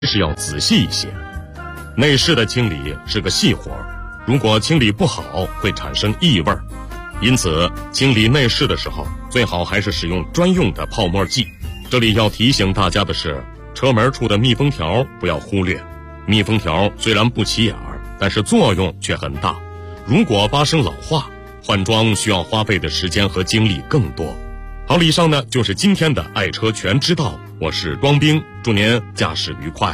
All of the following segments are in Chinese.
是要仔细一些。内饰的清理是个细活，如果清理不好会产生异味，因此清理内饰的时候最好还是使用专用的泡沫剂。这里要提醒大家的是，车门处的密封条不要忽略。密封条虽然不起眼儿，但是作用却很大。如果发生老化，换装需要花费的时间和精力更多。好了，以上呢就是今天的爱车全知道，我是庄兵，祝您驾驶愉快。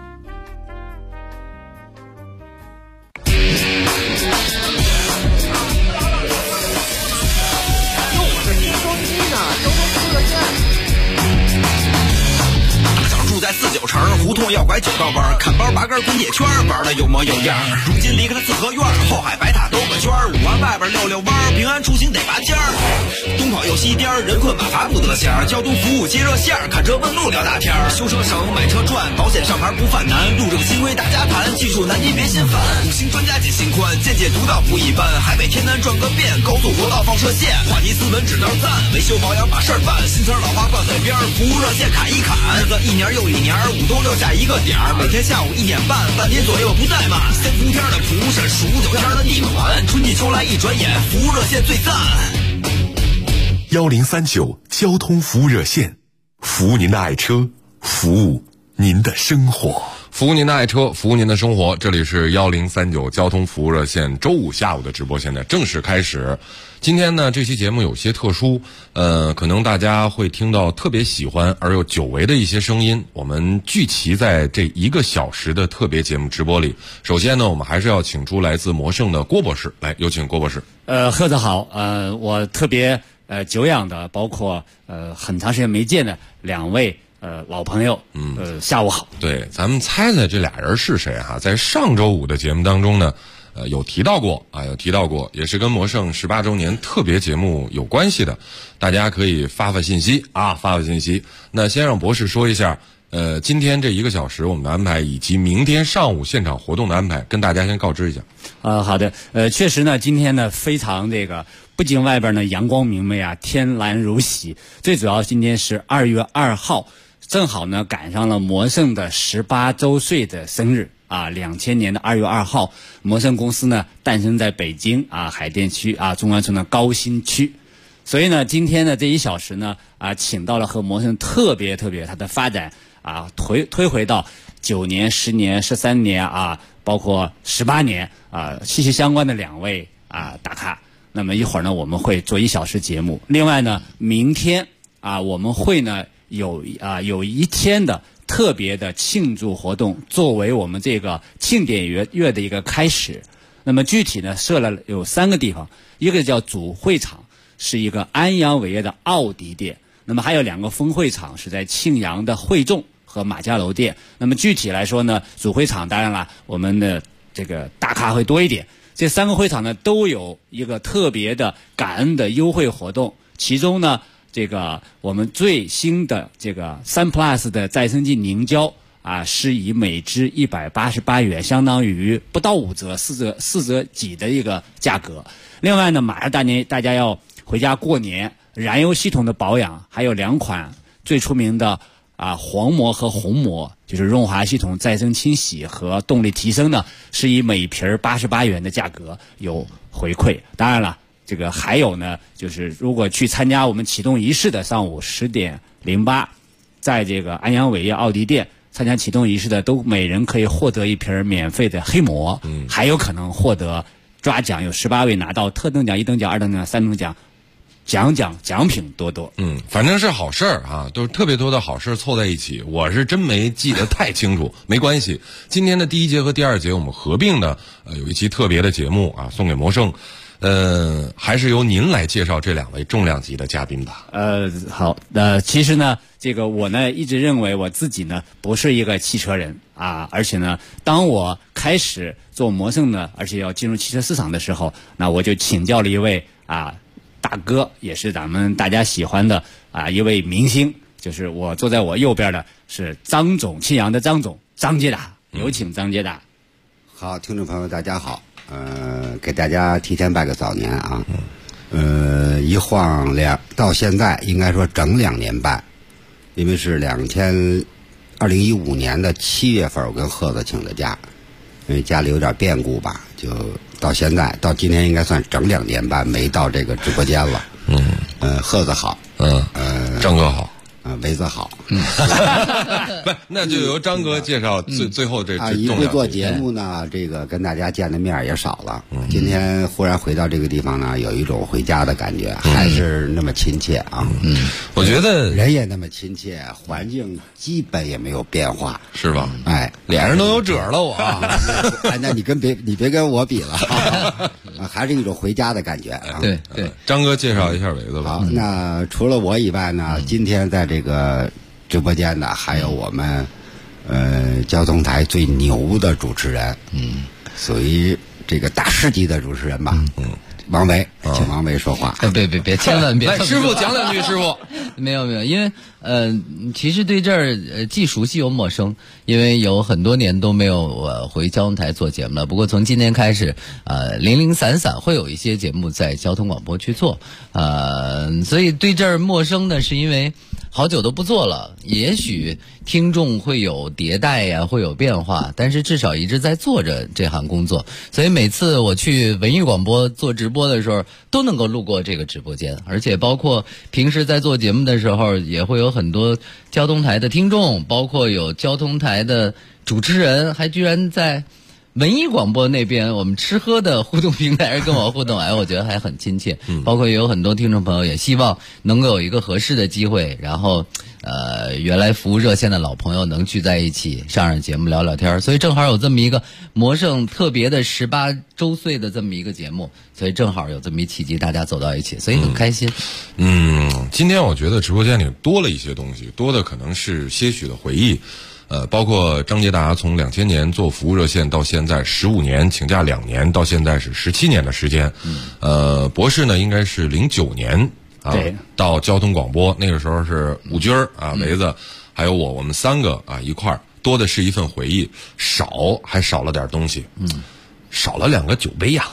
49城胡同要拐9道弯，看包拔根滚铁圈，玩的有模有样。如今离开了四合院，后海白塔兜个圈，5环外边溜溜弯，平安出行得拔尖儿。东跑又西颠，人困马乏不得闲。交通服务接热线，看车问路聊大天。修车省，买车赚，保险上牌不犯难。路政新规大家谈，技术难题别心烦。5星专家解心宽，见解独到不一般。海北天南转个遍，高速国道放射线。话题斯文指道赞，维修保养把事儿办。新词老话挂嘴边，服务热线砍一砍。日子一年又一年，5都6下一个点儿，每天下午1点半，半天左右不怠慢。先伏天的蒲是数9天的地暖，春季秋来一转眼，服务热线最赞。 1039交通服务热线，服务您的爱车，服务您的生活。 服务您的爱车，服务您的生活。这里是1039交通服务热线周5下午的直播，现在正式开始。今天呢，这期节目有些特殊，可能大家会听到特别喜欢而又久违的一些声音。我们聚齐在这1个小时的特别节目直播里。首先呢，我们还是要请出来自魔圣的郭博士，来，有请郭博士。 贺子好，我特别久仰的，包括很长时间没见的2位老朋友，下午好。 对，咱们猜猜这俩人是谁哈？在上周5的节目当中呢，有提到过，也是跟魔圣18周年特别节目有关系的，大家可以发信息。那先让博士说一下，今天这1个小时我们的安排，以及明天上午现场活动的安排，跟大家先告知一下。 好的，确实呢，今天呢非常不仅外边呢阳光明媚啊，天蓝如洗，最主要今天是2月2号，正好呢赶上了魔圣的18周岁的生日。2000年的2月2号，魔圣公司呢诞生在北京海淀区中关村的高新区。所以呢，今天的这1小时呢请到了和魔圣特别它的发展推回到9年、10年、13年包括18年息息相关的2位大咖。那么一会儿呢，我们会做1小时节目。另外呢，明天我们会呢有1天的特别的庆祝活动，作为我们这个庆典月的一个开始。那么具体呢设了有3个地方，一个叫主会场，是一个安阳伟业的奥迪店。那么还有2个分会场，是在庆阳的汇众和马家楼店。那么具体来说呢，主会场当然了，我们的这个大咖会多一点。这3个会场呢都有一个特别的感恩的优惠活动，其中呢我们最新的3 Plus 的再生剂凝胶是以每支188元，相当于不到5折、4折几的一个价格。另外呢，马上大家要回家过年，燃油系统的保养还有2款最出名的黄膜和红膜，就是润滑系统再生清洗和动力提升呢，是以每瓶88元的价格有回馈。当然了，还有呢，就是如果去参加我们启动仪式的上午10点08，在安阳伟业奥迪店参加启动仪式的，都每人可以获得1瓶免费的黑膜，还有可能获得抓奖，有18位拿到特等奖、1等奖、2等奖、3等奖，奖品多多。 反正是好事儿都是特别多的好事凑在一起。我是真没记得太清楚，没关系。今天的第1节和第2节我们合并的有一期特别的节目送给魔圣。还是由您来介绍这2位重量级的嘉宾吧。 好，其实呢，我呢一直认为我自己呢不是一个汽车人而且呢，当我开始做魔圣呢，而且要进入汽车市场的时候，那我就请教了一位大哥，也是咱们大家喜欢的一位明星，就是我坐在我右边的是张总，庆阳的张总，张捷达，有请张捷达。 好，听众朋友大家好。给大家提前拜个早年一晃到现在应该说整2年半，因为是2000 2015年的7月份，我跟赫子请的假，因为家里有点变故吧，就到现在到今天应该算整2年半没到这个直播间了。赫子好， 张哥好。 维子好， 不，那就由张哥介绍最后这一回做节目呢，这个跟大家见的面也少了。今天忽然回到这个地方呢，有一种回家的感觉，还是那么亲切啊。 我觉得人也那么亲切，环境基本也没有变化， 是吧？ 哎， 脸上都有褶了，我。 哎，那你别跟我比了，还是一种回家的感觉啊。 对， 张哥介绍一下维子吧。 好，那除了我以外呢，今天在这个直播间呢，还有我们交通台最牛的主持人，属于这个大师级的主持人吧，王维，请王维说话。 别，千万别。 来，师傅讲2句，师傅。 没有，因为其实对这儿既熟悉又陌生，因为有很多年都没有回交通台做节目了。不过从今天开始，零零散散会有一些节目在交通广播去做，所以对这儿陌生的是因为好久都不做了，也许听众会有迭代呀，会有变化，但是至少一直在做着这行工作。所以每次我去文艺广播做直播的时候，都能够路过这个直播间，而且包括平时在做节目的时候，也会有很多交通台的听众，包括有交通台的主持人，还居然在文艺广播那边我们吃喝的互动平台跟我互动，我觉得还很亲切。包括有很多听众朋友也希望能够有一个合适的机会，然后原来服务热线的老朋友能聚在一起上节目聊聊天，所以正好有这么一个魔圣特别的18周岁的这么一个节目，所以正好有这么一契机大家走到一起，所以很开心。 今天我觉得直播间里多了一些东西，多的可能是些许的回忆。包括张杰达从2000年做服务热线到现在15年，请假2年，到现在是17年的时间。博士呢应该是09年到交通广播，那个时候是武军维子还有我们3个一块儿，多的是一份回忆，还少了点东西。少了2个酒杯呀。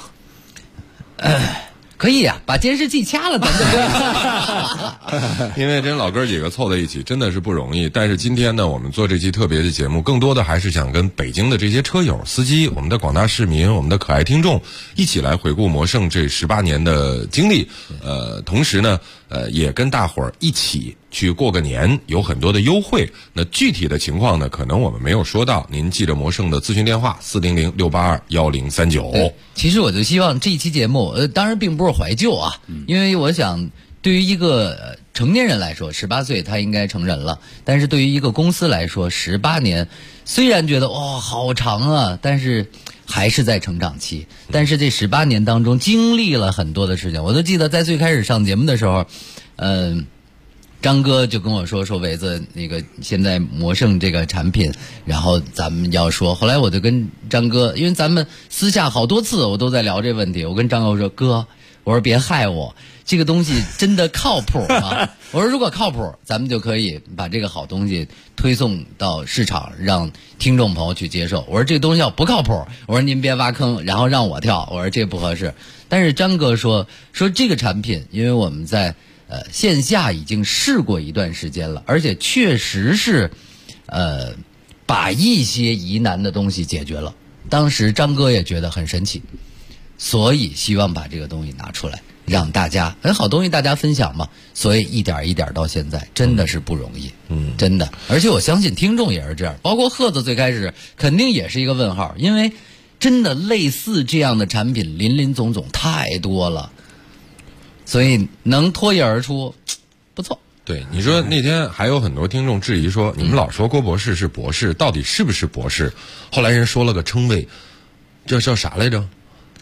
可以呀，把监视器掐了，咱就因为真老哥几个凑在一起真的是不容易。但是今天呢，我们做这期特别的节目，更多的还是想跟北京的这些车友、司机、我们的广大市民、我们的可爱听众一起来回顾魔圣这18年的经历。同时呢，也跟大伙儿一起去过个年，有很多的优惠。那具体的情况呢，可能我们没有说到，您记着魔圣的咨询电话400-682-1039。 其实我就希望这一期节目，当然并不是怀旧啊，因为我想对于一个成年人来说，18岁他应该成人了，但是对于一个公司来说，18年虽然觉得好长啊，但是还是在成长期。但是这18年当中经历了很多的事情，我都记得在最开始上节目的时候，张哥就跟我说维子，那个现在魔圣这个产品，然后咱们要说。后来我就跟张哥，因为咱们私下好多次我都在聊这问题，我跟张哥说，哥，我说别害我，这个东西真的靠谱吗？我说如果靠谱，咱们就可以把这个好东西推送到市场，让听众朋友去接受。我说这东西要不靠谱，我说您别挖坑，然后让我跳，我说这不合适。但是张哥说这个产品，因为我们在线下已经试过一段时间了，而且确实是把一些疑难的东西解决了。当时张哥也觉得很神奇，所以希望把这个东西拿出来，让大家好东西大家分享嘛。所以一点一点到现在真的是不容易，真的。而且我相信听众也是这样，包括赫子最开始肯定也是一个问号，因为真的类似这样的产品林林总总太多了，所以能脱颖而出不错。 对，你说那天还有很多听众质疑说，你们老说郭博士是博士，到底是不是博士？后来人说了个称谓，这叫啥来着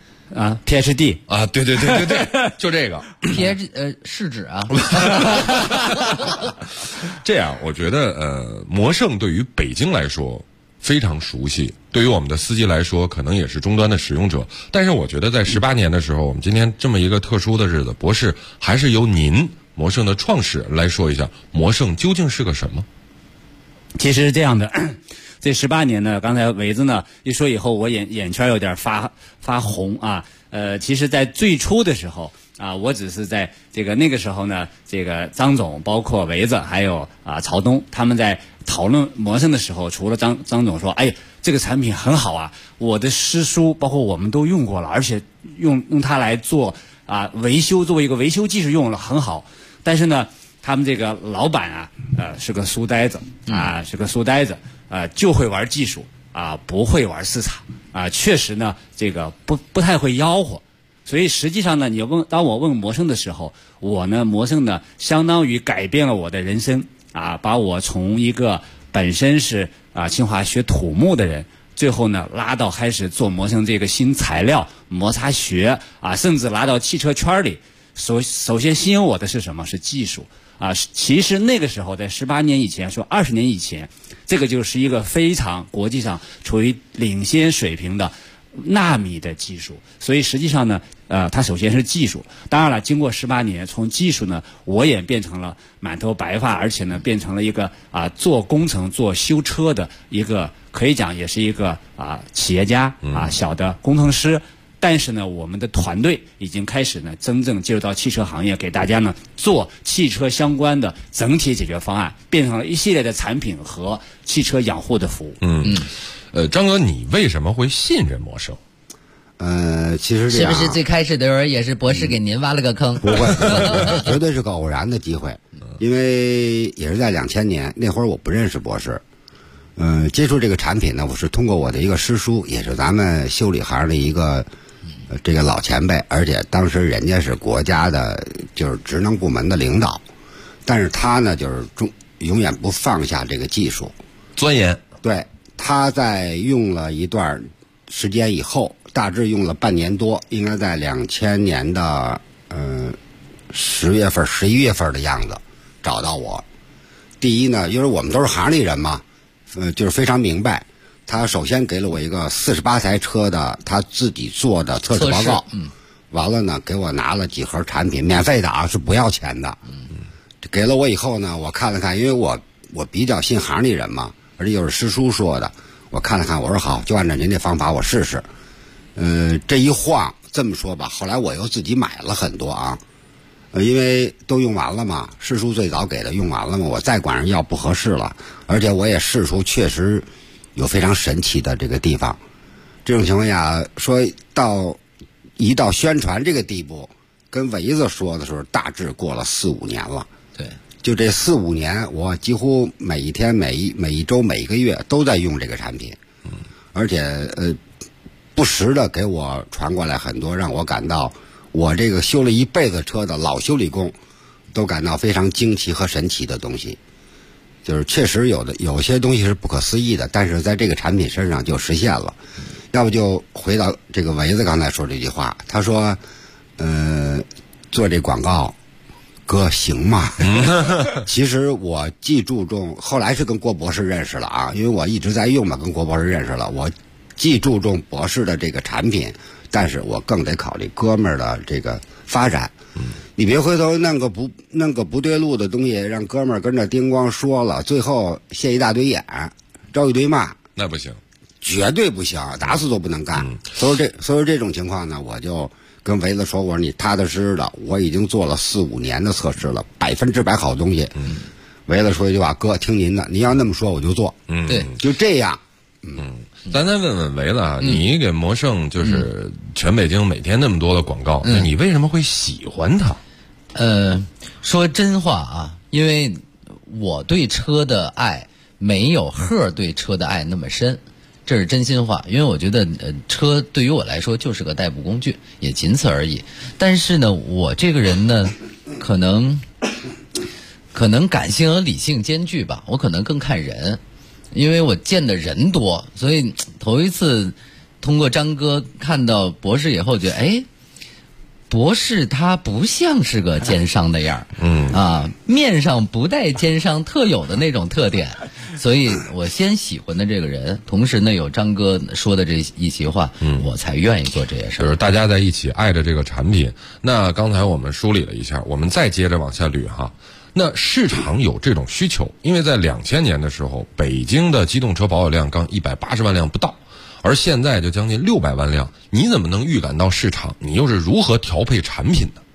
？PhD 啊，对，就这个 PhD 是指啊。 这样，我觉得魔圣对于北京来说非常熟悉，对于我们的司机来说，可能也是终端的使用者。但是我觉得在18年的时候，我们今天这么一个特殊的日子，博士还是由您魔圣的创始人来说一下，魔圣究竟是个什么？ 其实是这样的，这18年呢，刚才维子呢一说以后，我眼圈有点发红啊。其实在最初的时候我只是在这个那个时候呢，这个张总包括维子还有曹东他们在讨论魔圣的时候，除了张总说，哎，这个产品很好啊，我的师叔包括我们都用过了，而且用它来做维修，作为一个维修技术用了很好。但是呢，他们这个老板是个书呆子就会玩技术不会玩市场确实呢，这个不太会吆喝。所以实际上呢，当我问魔圣的时候，魔圣呢相当于改变了我的人生把我从一个本身是清华学土木的人，最后呢拉到开始做魔圣这个新材料摩擦学甚至拉到汽车圈里。首先吸引我的是什么？是技术其实那个时候在18年以前，说20年以前，这个就是一个非常国际上处于领先水平的纳米的技术。所以实际上呢它首先是技术，当然了，经过18年，从技术呢我也变成了满头白发，而且呢变成了一个做工程做修车的一个，可以讲也是一个企业家小的工程师。但是呢，我们的团队已经开始呢真正介入到汽车行业，给大家呢做汽车相关的整体解决方案，变成了一系列的产品和汽车养护的服务。 张哥，你为什么会信任魔圣？ 其实这样是不是最开始的时候也是博士给您挖了个坑？ 不会，绝对是个偶然的机会，因为也是在2000年那会儿，我不认识博士。接触这个产品呢，我是通过我的一个师叔，也是咱们修理行的一个这个老前辈，而且当时人家是国家的就是职能部门的领导，但是他呢就是永远不放下这个技术， 钻研。 对，他在用了一段时间以后，大致用了半年多，应该在2000年的10月份、11月份的样子找到我。第一呢，因为我们都是行里人嘛，就是非常明白。他首先给了我一个48台车的他自己做的测试报告，完了呢，给我拿了几盒产品，免费的是不要钱的。给了我以后呢，我看了看，因为我比较信行里人嘛，而且又是师叔说的，我看了看，我说好，就按照您这方法我试试。这一晃，这么说吧，后来我又自己买了很多因为都用完了嘛，师叔最早给的用完了嘛，我再管人要不合适了，而且我也试出确实有非常神奇的这个地方。这种情况下，说到宣传这个地步，跟维子说的时候，大致过了4、5年了。 对， 就这4、5年，我几乎每一天、每一周、每一个月都在用这个产品，而且不时的给我传过来很多让我感到我这个修了一辈子车的老修理工都感到非常惊奇和神奇的东西。就是确实有些东西是不可思议的，但是在这个产品身上就实现了。要不就回到这个维子刚才说这句话，他说做这广告哥行吗？其实我既注重，后来是跟郭博士认识了因为我一直在用嘛，跟郭博士认识了，我既注重博士的这个产品，但是我更得考虑哥们儿的这个发展。你别回头弄个不对路的东西，让哥们儿跟着叮咣说了，最后泄一大堆眼，招一堆骂， 那不行， 绝对不行，打死都不能干。所以这种情况呢，我就跟维子说，我说你踏踏实实的，我已经做了4、5年的测试了，100%好东西。维子说一句话，哥听您的，您要那么说我就做。 对， 就这样。 咱再问问维子你给魔圣就是全北京每天那么多的广告，那你为什么会喜欢它？ 说真话因为我对车的爱没有贺对车的爱那么深，这是真心话。因为我觉得车对于我来说就是个代步工具，也仅此而已。但是呢，我这个人呢，可能感性和理性兼具吧，我可能更看人。因为我见的人多，所以头一次通过张哥看到博士以后，觉得博士他不像是个奸商的样儿，面上不带奸商特有的那种特点，所以我先喜欢的这个人，同时呢有张哥说的这一席话，我才愿意做这些事儿。 就是大家在一起爱着这个产品。那刚才我们梳理了一下，我们再接着往下捋那市场有这种需求，因为在2000年的时候，北京的机动车保有量刚180万辆不到，而现在就将近600万辆。你怎么能预感到市场？你又是如何调配产品的？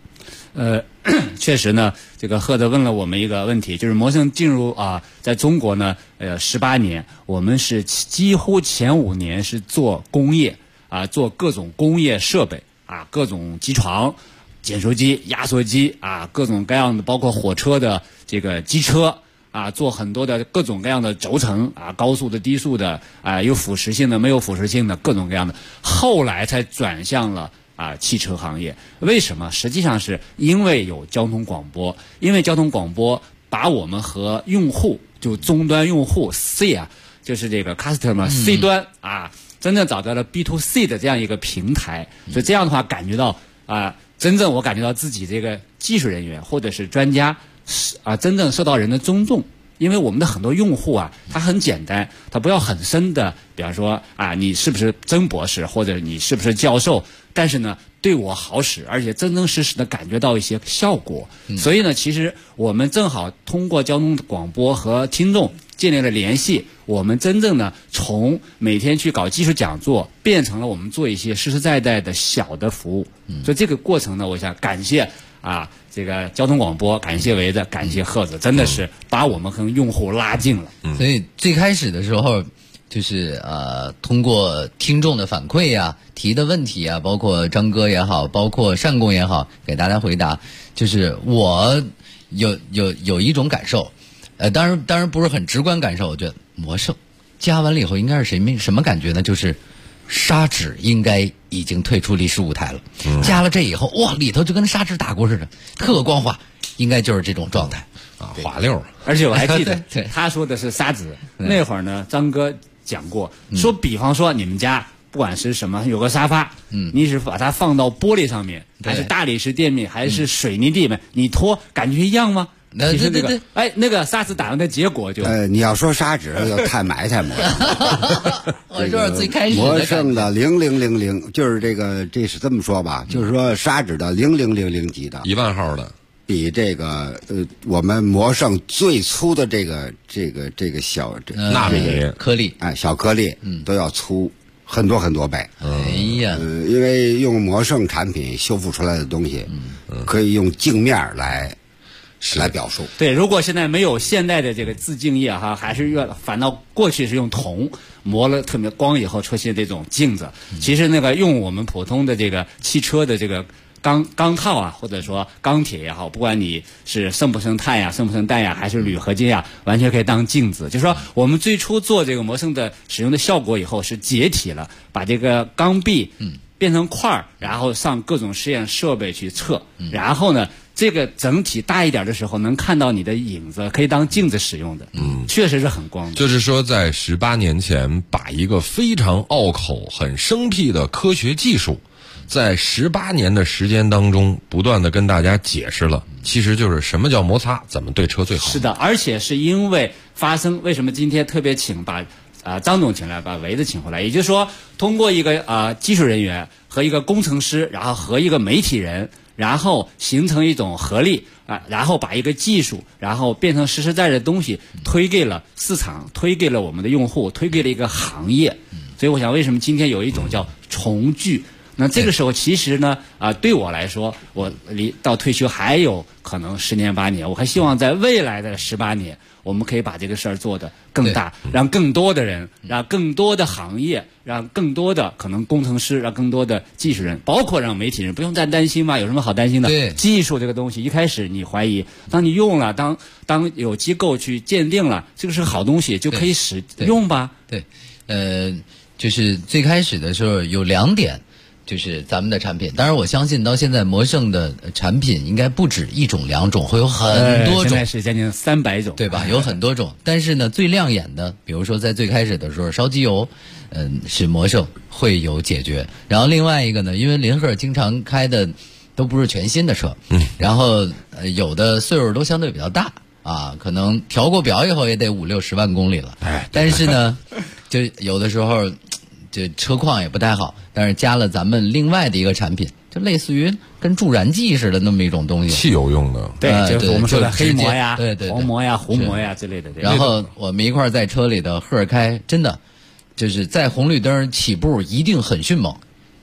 确实呢，这个贺子问了我们一个问题，就是摩胜进入在中国呢，18年，我们是几乎前5年是做工业做各种工业设备各种机床、剪熟机、压缩机各种各样的，包括火车的这个机车做很多的各种各样的轴承高速的、低速的有腐蚀性的、没有腐蚀性的各种各样的，后来才转向了汽车行业。为什么？实际上是因为有交通广播，因为交通广播把我们和用户，就终端用户 C 就是这个 customer C 端真正找到了 B2C 的这样一个平台，所以这样的话感觉到真正我感觉到自己这个技术人员或者是专家真正受到人的尊重。因为我们的很多用户他很简单，他不要很深的，比方说你是不是曾博士或者你是不是教授，但是呢对我好使，而且真真实实的感觉到一些效果。所以呢，其实我们正好通过交通广播和听众建立了联系，我们真正呢从每天去搞技术讲座，变成了我们做一些实实在在的小的服务。所以这个过程呢，我想感谢这个交通广播，感谢维子，感谢贺子，真的是把我们和用户拉近了。 所以最开始的时候，就是通过听众的反馈提的问题包括张哥也好，包括单工也好，给大家回答。就是我有一种感受，当然不是很直观感受，我觉得摩胜加完了以后应该是什么感觉呢？就是砂纸应该已经退出历史舞台了，加了这以后，哇，里头就跟砂纸打过似的，特光滑，应该就是这种状态滑溜。 而且我还记得对他说的是砂纸，那会儿呢，张哥讲过，说比方说你们家不管是什么有个沙发，你是把它放到玻璃上面，还是大理石垫面，还是水泥地面，你拖感觉一样吗？其实对， 那个砂纸打完的结果就你要说砂纸就太埋汰摩胜。 我说最开始的摩胜的0000就是这是这么说吧，就是说砂纸的0000级的 10000号的， 比这个我们摩胜最粗的这个小纳米颗粒小颗粒都要粗很多很多倍。 哎呀， 因为用摩胜产品修复出来的东西，可以用镜面来表述。 对，如果现在没有现代的这个自净液还是反倒过去是用铜磨了特别光以后出现这种镜子。其实那个用我们普通的这个汽车的这个钢套或者说钢铁也好，不管你是生不生碳生不生氮还是铝合金完全可以当镜子。就是说我们最初做这个摩胜的使用的效果以后是解体了，把这个钢壁变成块然后上各种实验设备去测，然后呢这个整体大一点的时候能看到你的影子，可以当镜子使用的。确实是很光的。 就是说在18年前把一个非常拗口很生僻的科学技术，在18年的时间当中不断的跟大家解释了，其实就是什么叫摩擦，怎么对车最好。 是的，而且是因为为什么今天特别把张总请来，把维子请回来，也就是说通过一个技术人员和一个工程师，然后和一个媒体人，然后形成一种合力然后把一个技术然后变成实实在在的东西推给了市场，推给了我们的用户，推给了一个行业。所以我想为什么今天有一种叫重聚。那这个时候其实呢对我来说，我离到退休还有可能10年8年，我还希望在未来的18年我们可以把这个事儿做得更大，让更多的人，让更多的行业，让更多的可能工程师，让更多的技术人，包括让媒体人不用再担心嘛，有什么好担心的？ 对， 技术这个东西一开始你怀疑，当你用了，当有机构去鉴定了这个是好东西，就可以使用吧。 对，就是最开始的时候有2点。就是咱们的产品，当然我相信到现在摩胜的产品应该不止1种2种，会有很多种， 现在是将近300种， 对吧？有很多种，但是呢，最亮眼的，比如说在最开始的时候烧机油，是摩胜会有解决。然后另外一个呢，因为林鹤经常开的都不是全新的车，然后有的岁数都相对比较大可能调过表以后也得50-60万公里了，但是呢，就有的时候。这车况也不太好，但是加了咱们另外的一个产品，就类似于跟助燃剂似的那么一种东西， 汽油用的。 对，就是我们说的黑膜对黄膜糊膜之类的。 然后我们一块在车里的鹤开，真的就是在红绿灯起步一定很迅猛，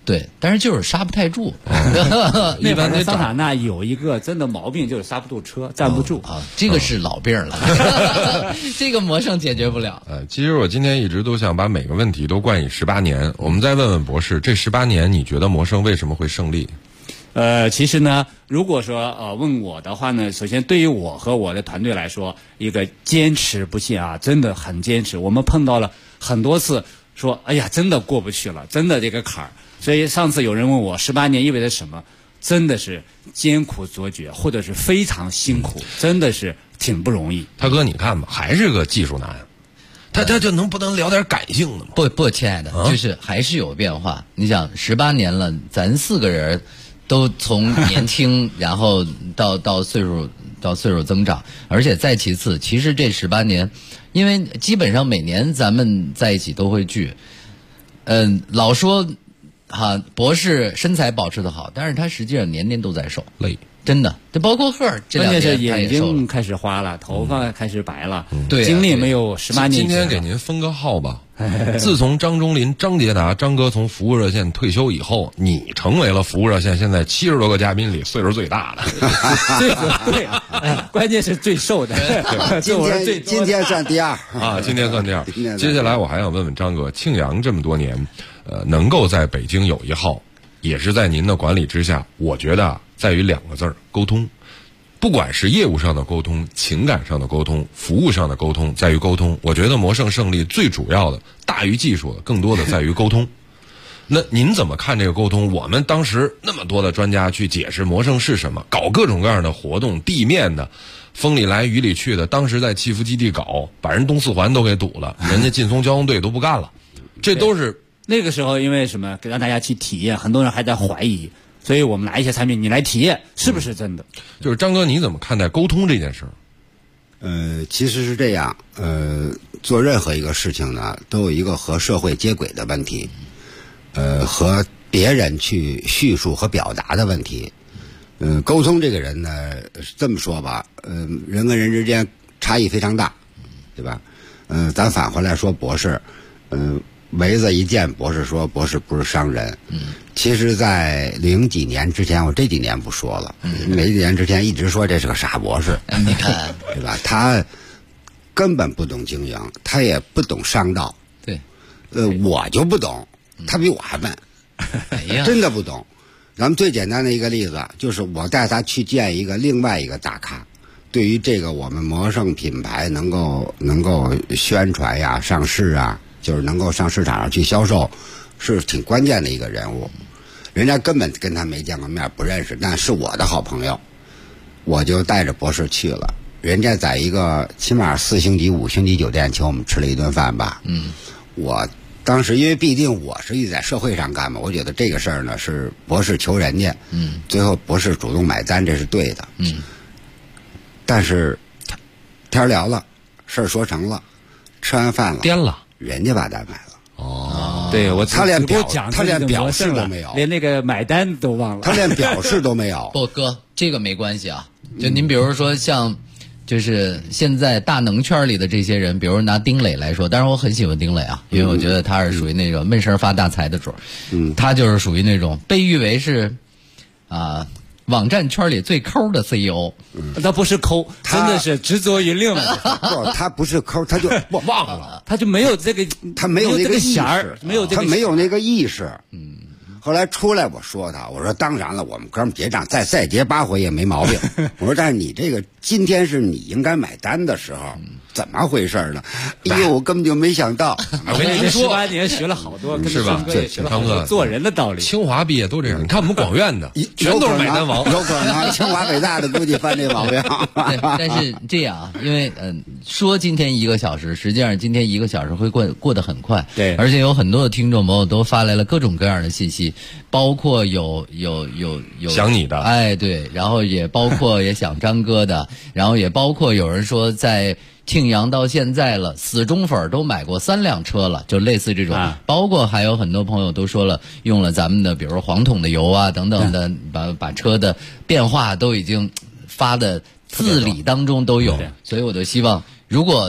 对，但是就是刹不太住。 一般的桑塔纳有一个真的毛病，就是刹不住车，站不住啊，这个是老病了，这个魔圣解决不了。 其实我今天一直都想把每个问题都冠以18年。我们再问问博士，这18年你觉得魔圣为什么会胜利？ 其实呢，如果说问我的话呢，首先对于我和我的团队来说，一个坚持不懈啊，真的很坚持。我们碰到了很多次说，哎呀，真的过不去了，真的这个坎儿。所以上次有人问我18年意味着什么，真的是艰苦卓绝，或者是非常辛苦，真的是挺不容易。 他哥，你看吧，还是个技术男。他就不能聊点感性的吗？ 不，亲爱的，就是还是有变化。你想18年了，咱4个人都从年轻然后到岁数增长，而且再其次，其实这18年，因为基本上每年咱们在一起都会聚，老说博士身材保持得好，但是他实际上年年都在瘦， 累。 真的，这包括赫这两年关键是眼睛开始花了，头发开始白了， 对， 精力没有18年。 今天给您封个号吧。自从张忠林、张杰达、张哥从服务热线退休以后，你成为了服务热线现在70多个嘉宾里岁数最大的。 对，关键是最瘦的。 今天算第二啊，今天算第二。接下来我还想问问张哥，庆阳这么多年，能够在北京有一号，也是在您的管理之下，我觉得在于2个字儿：沟通。不管是业务上的沟通、情感上的沟通、服务上的沟通，在于沟通。我觉得魔圣胜利最主要的大于技术的，更多的在于沟通。那您怎么看这个沟通？我们当时那么多的专家去解释魔圣是什么，搞各种各样的活动，地面的风里来雨里去的，当时在祈福基地搞，把人东四环都给堵了，人家劲松交通队都不干了，这都是那个时候因为什么？让大家去体验，很多人还在怀疑。所以我们拿一些产品，你来体验是不是真的？ 就是张哥，你怎么看待沟通这件事儿？ 其实是这样，做任何一个事情呢，都有一个和社会接轨的问题，和别人去叙述和表达的问题。沟通这个人呢，这么说吧，人跟人之间差异非常大，对吧？咱返回来说博士，围子一见博士说博士不是商人。其实在00几年之前，我这几年不说了，没几年之前一直说这是个傻博士。 你看， 对吧？他根本不懂经营，他也不懂商道。 对， 我就不懂，他比我还笨。 哎呀， 真的不懂。咱们最简单的一个例子就是我带他去见另外一个大咖，对于这个我们魔圣品牌能够宣传呀、上市啊，就是能够上市场上去销售，是挺关键的一个人物。人家根本跟他没见过面，不认识，但是我的好朋友，我就带着博士去了。人家在一个起码4星级、5星级酒店请我们吃了一顿饭吧。我当时因为毕竟我是一直在社会上干嘛，我觉得这个事儿呢是博士求人家，最后博士主动买单，这是对的。但是天聊了，事儿说成了，吃完饭了， 颠了， 人家把单买了。 对， 他连表示都没有， 连那个买单都忘了， 他连表示都没有。 不，哥，这个没关系啊。就您比如说像，就是现在大能圈里的这些人，比如拿丁磊来说，当然我很喜欢丁磊啊，因为我觉得他是属于那种闷声发大财的主儿。他就是属于那种被誉为是网站圈里最抠的 CEO。 他不是抠，真的是执着于另外。 不，他不是抠，他就忘了， 他就没有这个， 他没有那个弦儿，没有这个， 他没有那个意识。后来出来我说他，我说当然了，我们哥们结账再结8回也没毛病。我说但是你这个今天是你应该买单的时候，怎么回事呢？哎呦，我根本就没想到。 我跟你说，18年学了好多， 是吧？ 对，学了好多做人的道理。 清华毕业都这样，你看我们广院的，全都是买单王。 有可能清华北大的估计犯这毛病。 但是这样啊，因为说今天1个小时，实际上今天1个小时会过得很快。 对， 而且有很多的听众朋友都发来了各种各样的信息，包括有想你的， 哎对，然后也包括也想张哥的，然后也包括有人说在庆阳到现在了，死忠粉都买过3辆车了，就类似这种。包括还有很多朋友都说了，用了咱们的，比如说黄桶的油啊等等的，把车的变化都已经发的字里当中都有。所以我就希望，如果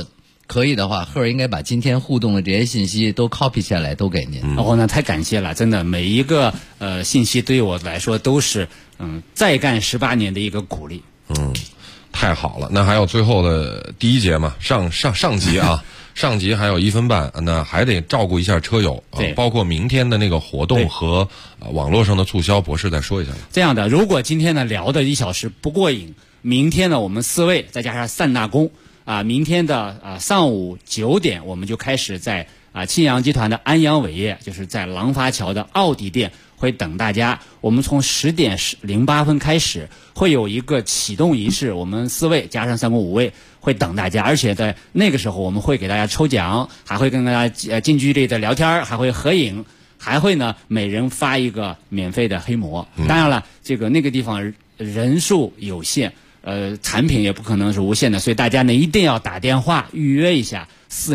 可以的话，赫尔应该把今天互动的这些信息都 copy 下来，都给您。 那太感谢了，真的每一个信息对于我来说都是再干18年的一个鼓励。 太好了。那还有最后的第一节嘛，上集啊。上集还有1分半，那还得照顾一下车友，包括明天的那个活动和网络上的促销，博士再说一下。 这样的，如果今天呢聊的1小时不过瘾，明天呢我们4位再加上3大公明天的上午9点我们就开始在庆阳集团的安阳伟业，就是在廊坊桥的奥迪店会等大家。我们从10点08分开始会有一个启动仪式，我们4位加上3公5位会等大家，而且在那个时候我们会给大家抽奖，还会跟大家近距离的聊天，还会合影，还会呢每人发一个免费的黑膜。当然了，那个地方人数有限，产品也不可能是无限的，所以大家呢一定要打电话预约一下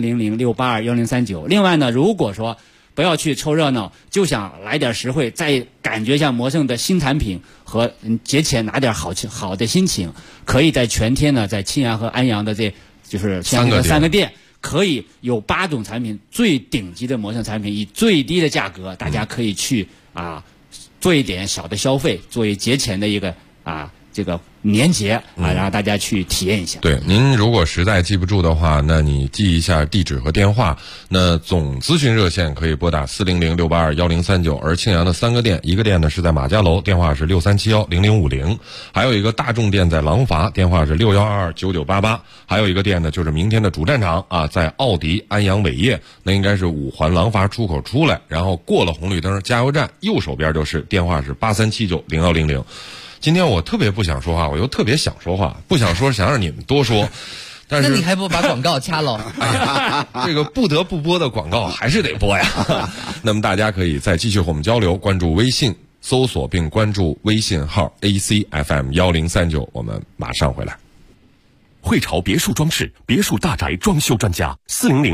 400-682-1039。另外呢，如果说不要去凑热闹，就想来点实惠，再感觉一下魔圣的新产品和节前拿点好的心情，可以在全天呢，在庆阳和安阳的就是相应的3个店，可以有8种产品，最顶级的魔圣产品，以最低的价格，大家可以去做一点小的消费，作为节前的一个年节让大家去体验一下。 对，您如果实在记不住的话，那你记一下地址和电话。那总咨询热线可以拨打400-682-1039，而庆阳的3个店，一个店呢是在马家楼，电话是6371-0050，还有一个大众店在廊坊，电话是6122-9988，还有一个店呢就是明天的主战场在奥迪安阳伟业，那应该是5环廊坊出口出来，然后过了红绿灯加油站右手边就是，电话是8379-0100。今天我特别不想说话，我又特别想说话，不想说，想让你们多说，但是那你还不把广告掐了？ 哎呀，这个不得不播的广告还是得播呀。那么大家可以再继续和我们交流，关注微信搜索并关注微信号 ACFM1039，我们马上回来。 汇潮别墅装饰，别墅大宅装修专家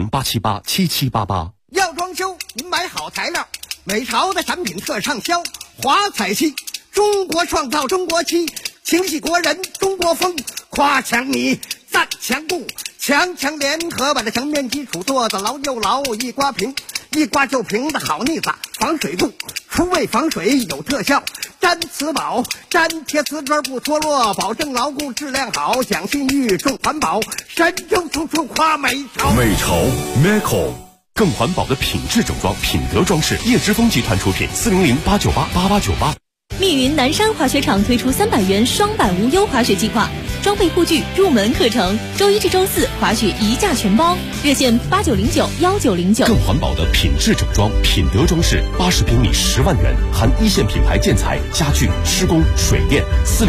，400-878-7788。 要装修，您买好材料，美潮的产品特畅销，华彩漆。中国创造中国漆，情系国人中国风，夸墙泥赞墙布，强联合把这墙面基础做得牢又牢，一刮平一刮就平的好腻子，防水度除味防水有特效，粘瓷宝粘贴瓷砖不脱落，保证牢固质量好，讲信誉重环保，神州处处夸美潮。 美潮 Meco 更环保的品质整装，品德装饰，叶之峰集团出品，400-898-8898。 密云南山滑雪场推出300元双板无忧滑雪计划，装备护具入门课程，周1至周4滑雪一价全包，热线8909-1909。 更环保的品质整装，品德装饰，80平米10万元，含1线品牌建材、家具、施工、水电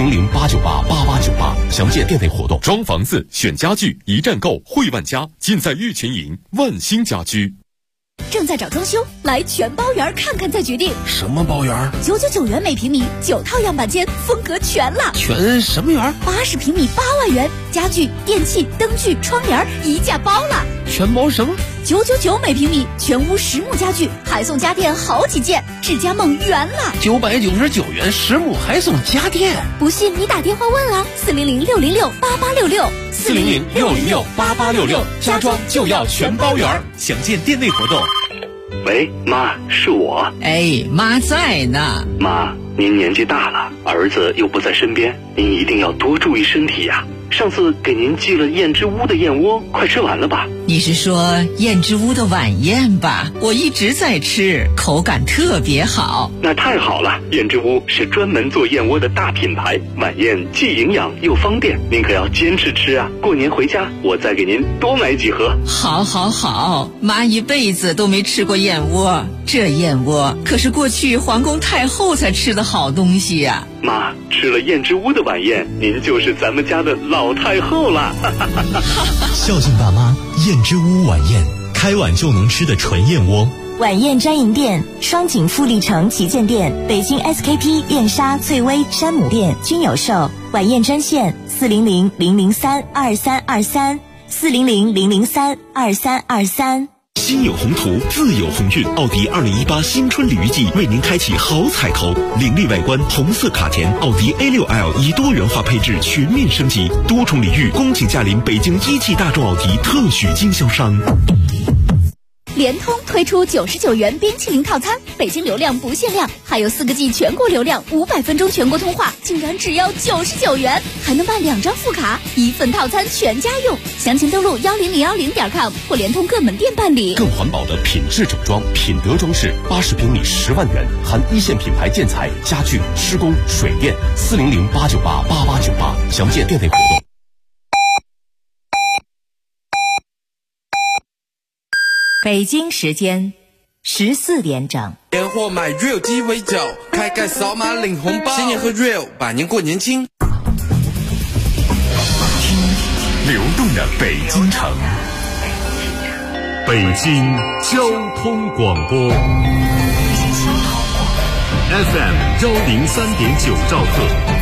，400-898-8898。详见店内活动。装房子选家具，一站购汇万家，尽在玉群营万兴家居。 正在找装修，来全包园看看再决定。 什么包园 ？999元每平米，9套样板间，风格全了。 全什么园 ？80平米8万元，家具、电器、灯具、窗帘一价包了。 全包什么 ？999每平米，全屋实木家具，还送家电好几件，智家梦圆了。 999元实木还送家电， 不信你打电话问啊，400-606-8866。 400-606-8866，家装就要全包圆，详见店内活动。 喂，妈，是我。 哎，妈在呢。 妈，您年纪大了，儿子又不在身边，您一定要多注意身体呀。上次给您寄了燕之屋的燕窝，快吃完了吧？ 你是说燕之屋的晚宴吧？我一直在吃，口感特别好。 那太好了，燕之屋是专门做燕窝的大品牌，晚宴既营养又方便，您可要坚持吃啊！过年回家我再给您多买几盒。 好好好，妈一辈子都没吃过燕窝，这燕窝可是过去皇宫太后才吃的好东西呀。 妈，吃了燕之屋的晚宴，您就是咱们家的老太后了。 孝敬爸妈，燕之屋晚宴，开碗就能吃的纯燕窝。 晚宴专营店：双井富力城旗舰店、北京 SKP 燕莎、翠微、山姆店均有售。晚宴专线400-003-2323，400-003-2323。 心有宏图，自有鸿运。奥迪2018新春礼遇季为您开启好彩头，凌厉外观，红色卡钿，奥迪 A6L 以多元化配置全面升级，多重礼遇，恭请驾临北京一汽大众奥迪特许经销商。 联通推出99元冰淇淋套餐，北京流量不限量，还有4个G 全国流量，500分钟全国通话，竟然只要99元，还能办2张副卡，1份套餐全家用。详情登录10010.com 或联通各门店办理。 更环保的品质整装，品德装饰80平米10万元，含一线品牌建材、家具、施工、水电，400-898-8898，详见店内活动。 北京时间14点整。 年货买 Real 鸡尾酒，开盖扫码领红包，新年喝 Real， 百年过年轻。 流动的北京城，北京交通广播 FM 103.9兆赫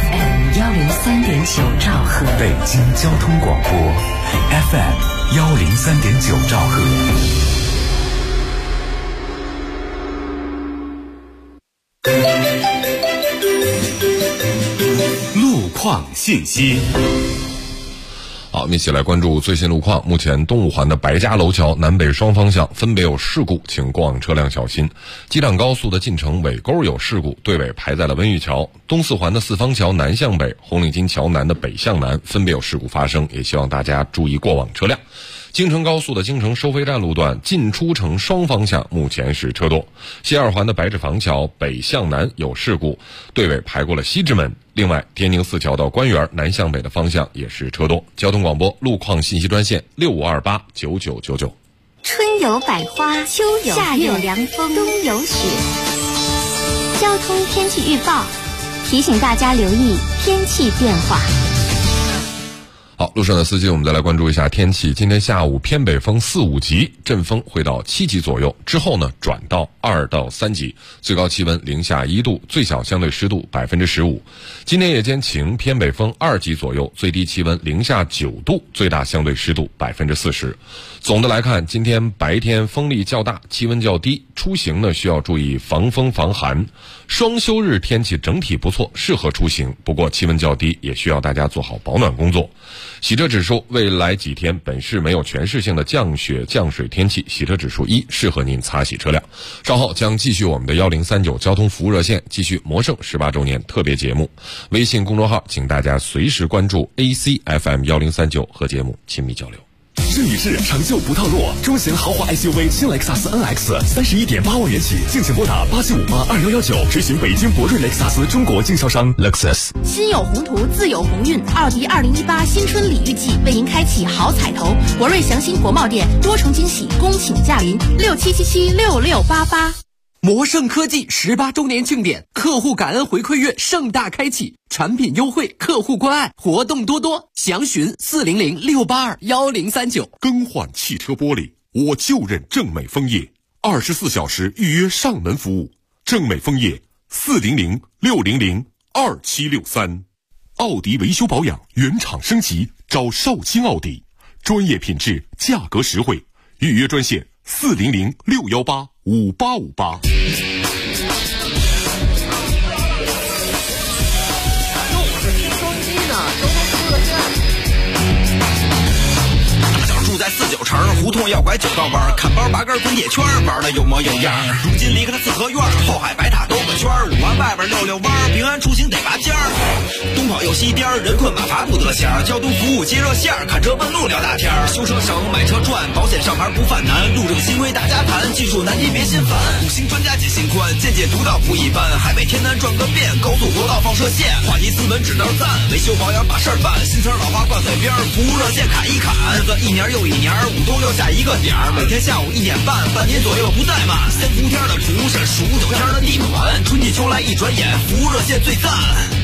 103.9兆赫， 北京交通广播 FM 103.9兆赫。 路况信息。 好，我们一起来关注最新路况。目前东五环的白家楼桥南北双方向分别有事故，请过往车辆小心。机场高速的进城尾沟有事故，队尾排在了温榆桥。东四环的四方桥南向北、红领巾桥南的北向南分别有事故发生，也希望大家注意过往车辆。京承高速的京承收费站路段进出城双方向目前是车多。西二环的白纸坊桥北向南有事故，队尾排过了西直门。另外，天宁四桥到官园南向北的方向也是车多。交通广播路况信息专线65289999。 春有百花，秋有夏有凉风，冬有雪。交通天气预报提醒大家留意天气变化。 好，路上的司机，我们再来关注一下天气。今天下午偏北风4、5级，阵风会到7级左右，之后呢转到2到3级，最高气温零下1度，最小相对湿度15%。今天夜间晴，偏北风2级左右，最低气温零下9度，最大相对湿度40%。总的来看，今天白天风力较大，气温较低，出行呢需要注意防风防寒。双休日天气整体不错，适合出行，不过气温较低，也需要大家做好保暖工作。洗车指数未来几天本市没有全市性的降雪降水天气，洗车指数1，适合您擦洗车辆。稍后将继续我们的1039交通服务热线，继续魔圣18周年特别节目。微信公众号请大家随时关注 ACFM 1039和节目亲密交流。 试一试，成就不套路。中型豪华 SUV 新雷克萨斯 NX 31.8万元起，敬请拨打87582119，执行北京博瑞雷克萨斯中国经销商 Lexus。 心有宏图，自有鸿运。奥迪2018新春礼遇季为您开启好彩头，博瑞祥鑫国贸店多重惊喜，恭请驾临67776688。 魔圣科技18周年庆典，客户感恩回馈月盛大开启，产品优惠，客户关爱，活动多多，详询400-682-1039。 更换汽车玻璃，我就认正美枫叶，24小时预约上门服务。正美枫叶400-600-2763。奥迪维修保养原厂升级，找绍兴奥迪，专业品质，价格实惠，预约专线400-618-5858。 住在49城，胡同要拐9道弯，看包拔根滚铁圈，玩的有模有样。如今离开了四合院，后海白塔兜个圈，5环外边溜弯，平安出行得拔尖儿。东跑又西颠，人困马乏不得闲。交通服务接热线，看车问路聊大天。修车省，买车赚，保险上牌不犯难。路政新规大家谈，技术难题别心烦。5星专家解心宽，见解独到不一般。海北天南转个遍，高速国道放射线，话题斯文指道赞，维修保养把事儿办。新词老话挂嘴边，服务热线砍一砍。日子一年又一年，5都留下一个点儿。每天下午1点半，半年左右不怠慢。3伏天的蒲是数9天的地暖，春季秋来一转眼，服务热线最赞。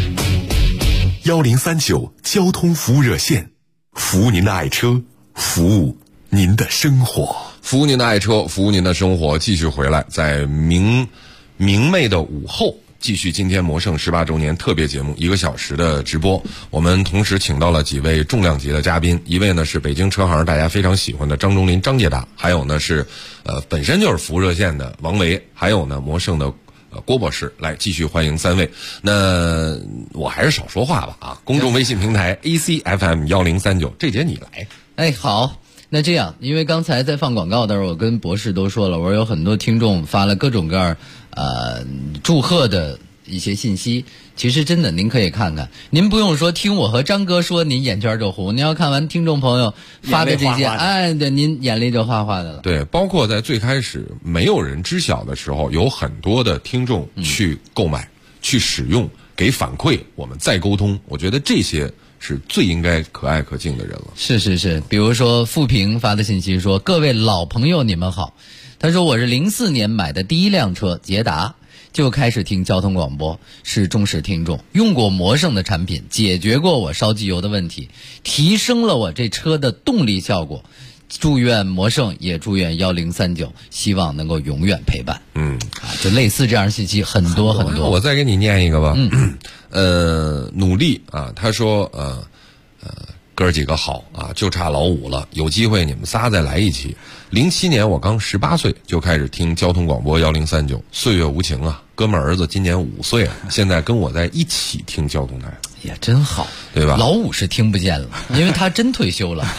1039交通服务热线，服务您的爱车，服务您的生活， 服务您的爱车，服务您的生活。继续回来，在明媚的午后， 继续今天魔圣18周年特别节目1个小时的直播。我们同时请到了几位重量级的嘉宾，一位呢是北京车行大家非常喜欢的张忠林张杰达，还有呢是本身就是服务热线的王维，还有呢魔圣的郭博士，来继续欢迎3位。那我还是少说话吧啊！公众微信平台 ACFM1039，这节你来。 哎，好。那这样，因为刚才在放广告的时候，我跟博士都说了，我有很多听众发了各种各样祝贺的一些信息。其实真的，您可以看看，您不用说听我和张哥说，您眼圈就红。您要看完听众朋友发的这些，哎，对，您眼泪就哗哗的了。 对，包括在最开始没有人知晓的时候，有很多的听众去购买、去使用、给反馈，我们再沟通。我觉得这些是最应该可爱可敬的人了。 是，比如说富平发的信息说：“各位老朋友，你们好。”他说：“我是04年买的第一辆车捷达，就开始听交通广播，是忠实听众，用过魔圣的产品，解决过我烧机油的问题，提升了我这车的动力效果。祝愿魔圣，也祝愿1039，希望能够永远陪伴。”就类似这样的信息很多很多。 我再给你念一个吧。努力啊，他说哥儿几个好啊，就差老5了，有机会你们仨再来一期。07年我刚18岁就开始听交通广播1039，岁月无情啊，哥们儿子今年5岁了，现在跟我在一起听交通台， 也真好， 对吧？ 老5是听不见了，因为他真退休了。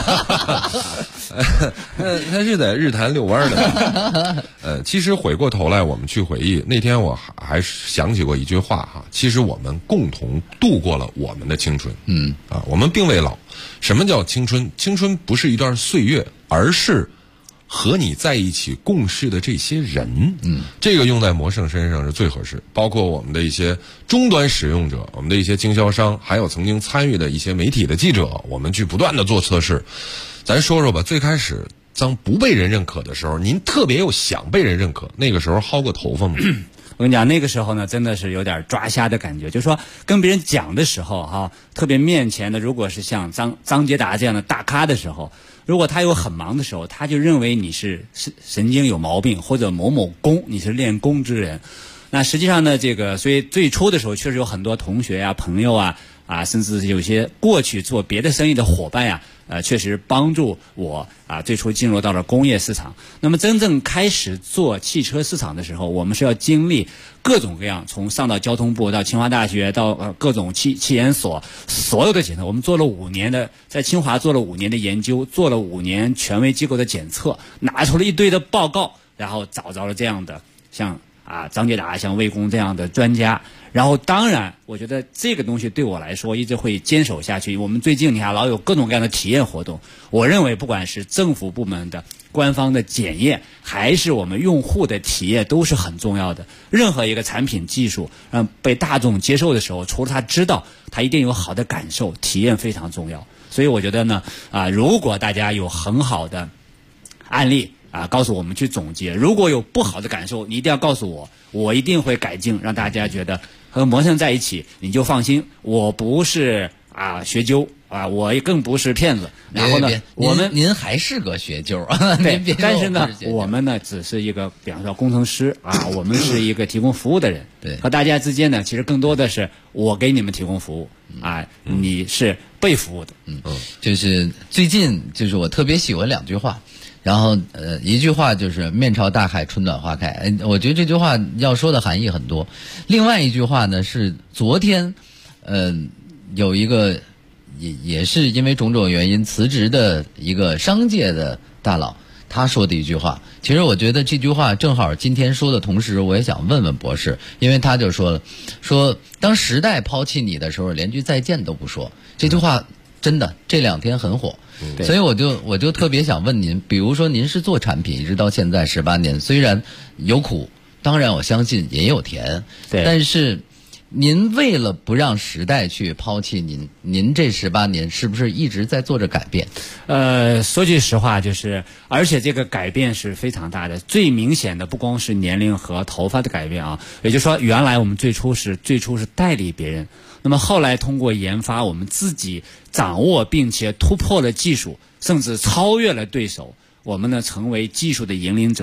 他是在日坛遛弯的。其实回过头来我们去回忆，那天我还想起过一句话哈，其实我们共同度过了我们的青春。我们并未老。什么叫青春？青春不是一段岁月，而是和你在一起共事的这些人。这个用在魔圣身上是最合适。包括我们的一些终端使用者，我们的一些经销商，还有曾经参与的一些媒体的记者，我们去不断的做测试。咱说说吧，最开始当不被人认可的时候，您特别又想被人认可，那个时候薅过头发吗？ 我跟你讲，那个时候呢，真的是有点抓瞎的感觉。就是说，跟别人讲的时候哈，特别面前的，如果是像张杰达这样的大咖的时候，如果他有很忙的时候，他就认为你是神经有毛病，或者某某功，你是练功之人。那实际上呢，所以最初的时候，确实有很多同学啊、朋友啊，甚至有些过去做别的生意的伙伴呀，确实帮助我最初进入到了工业市场。那么真正开始做汽车市场的时候，我们是要经历各种各样，从上到交通部到清华大学到各种汽研所，所有的检测，我们做了5年的，在清华做了5年的研究，做了5年权威机构的检测，拿出了一堆的报告，然后找着了这样的像张杰达、像魏工这样的专家。然后当然我觉得这个东西对我来说一直会坚守下去。我们最近你看老有各种各样的体验活动，我认为不管是政府部门的官方的检验，还是我们用户的体验，都是很重要的。任何一个产品技术让被大众接受的时候，除了他知道，他一定有好的感受，体验非常重要。所以我觉得呢如果大家有很好的案例告诉我们去总结，如果有不好的感受，你一定要告诉我，我一定会改进，让大家觉得和魔圣在一起你就放心，我不是学究我也更不是骗子。然后呢， 您还是个学究对，但是呢，我们呢只是一个，比方说工程师我们是一个提供服务的人。 对， 和大家之间呢，其实更多的是我给你们提供服务你是被服务的。 就是最近就是我特别喜欢2句话。然后一句话就是面朝大海，春暖花开。我觉得这句话要说的含义很多。另外一句话呢是昨天有一个也是因为种种原因辞职的一个商界的大佬他说的一句话。其实我觉得这句话正好今天说的同时，我也想问问博士，因为他就说了，说当时代抛弃你的时候，连句再见都不说。这句话真的这2天很火。所以我就特别想问您，比如说您是做产品一直到现在18年，虽然有苦，当然我相信也有甜， 对， 但是您为了不让时代去抛弃您这18年是不是一直在做着改变？ 说句实话，而且这个改变是非常大的。最明显的不光是年龄和头发的改变也就是说，原来我们最初是代理别人，那么后来通过研发，我们自己掌握并且突破了技术，甚至超越了对手，我们呢成为技术的引领者。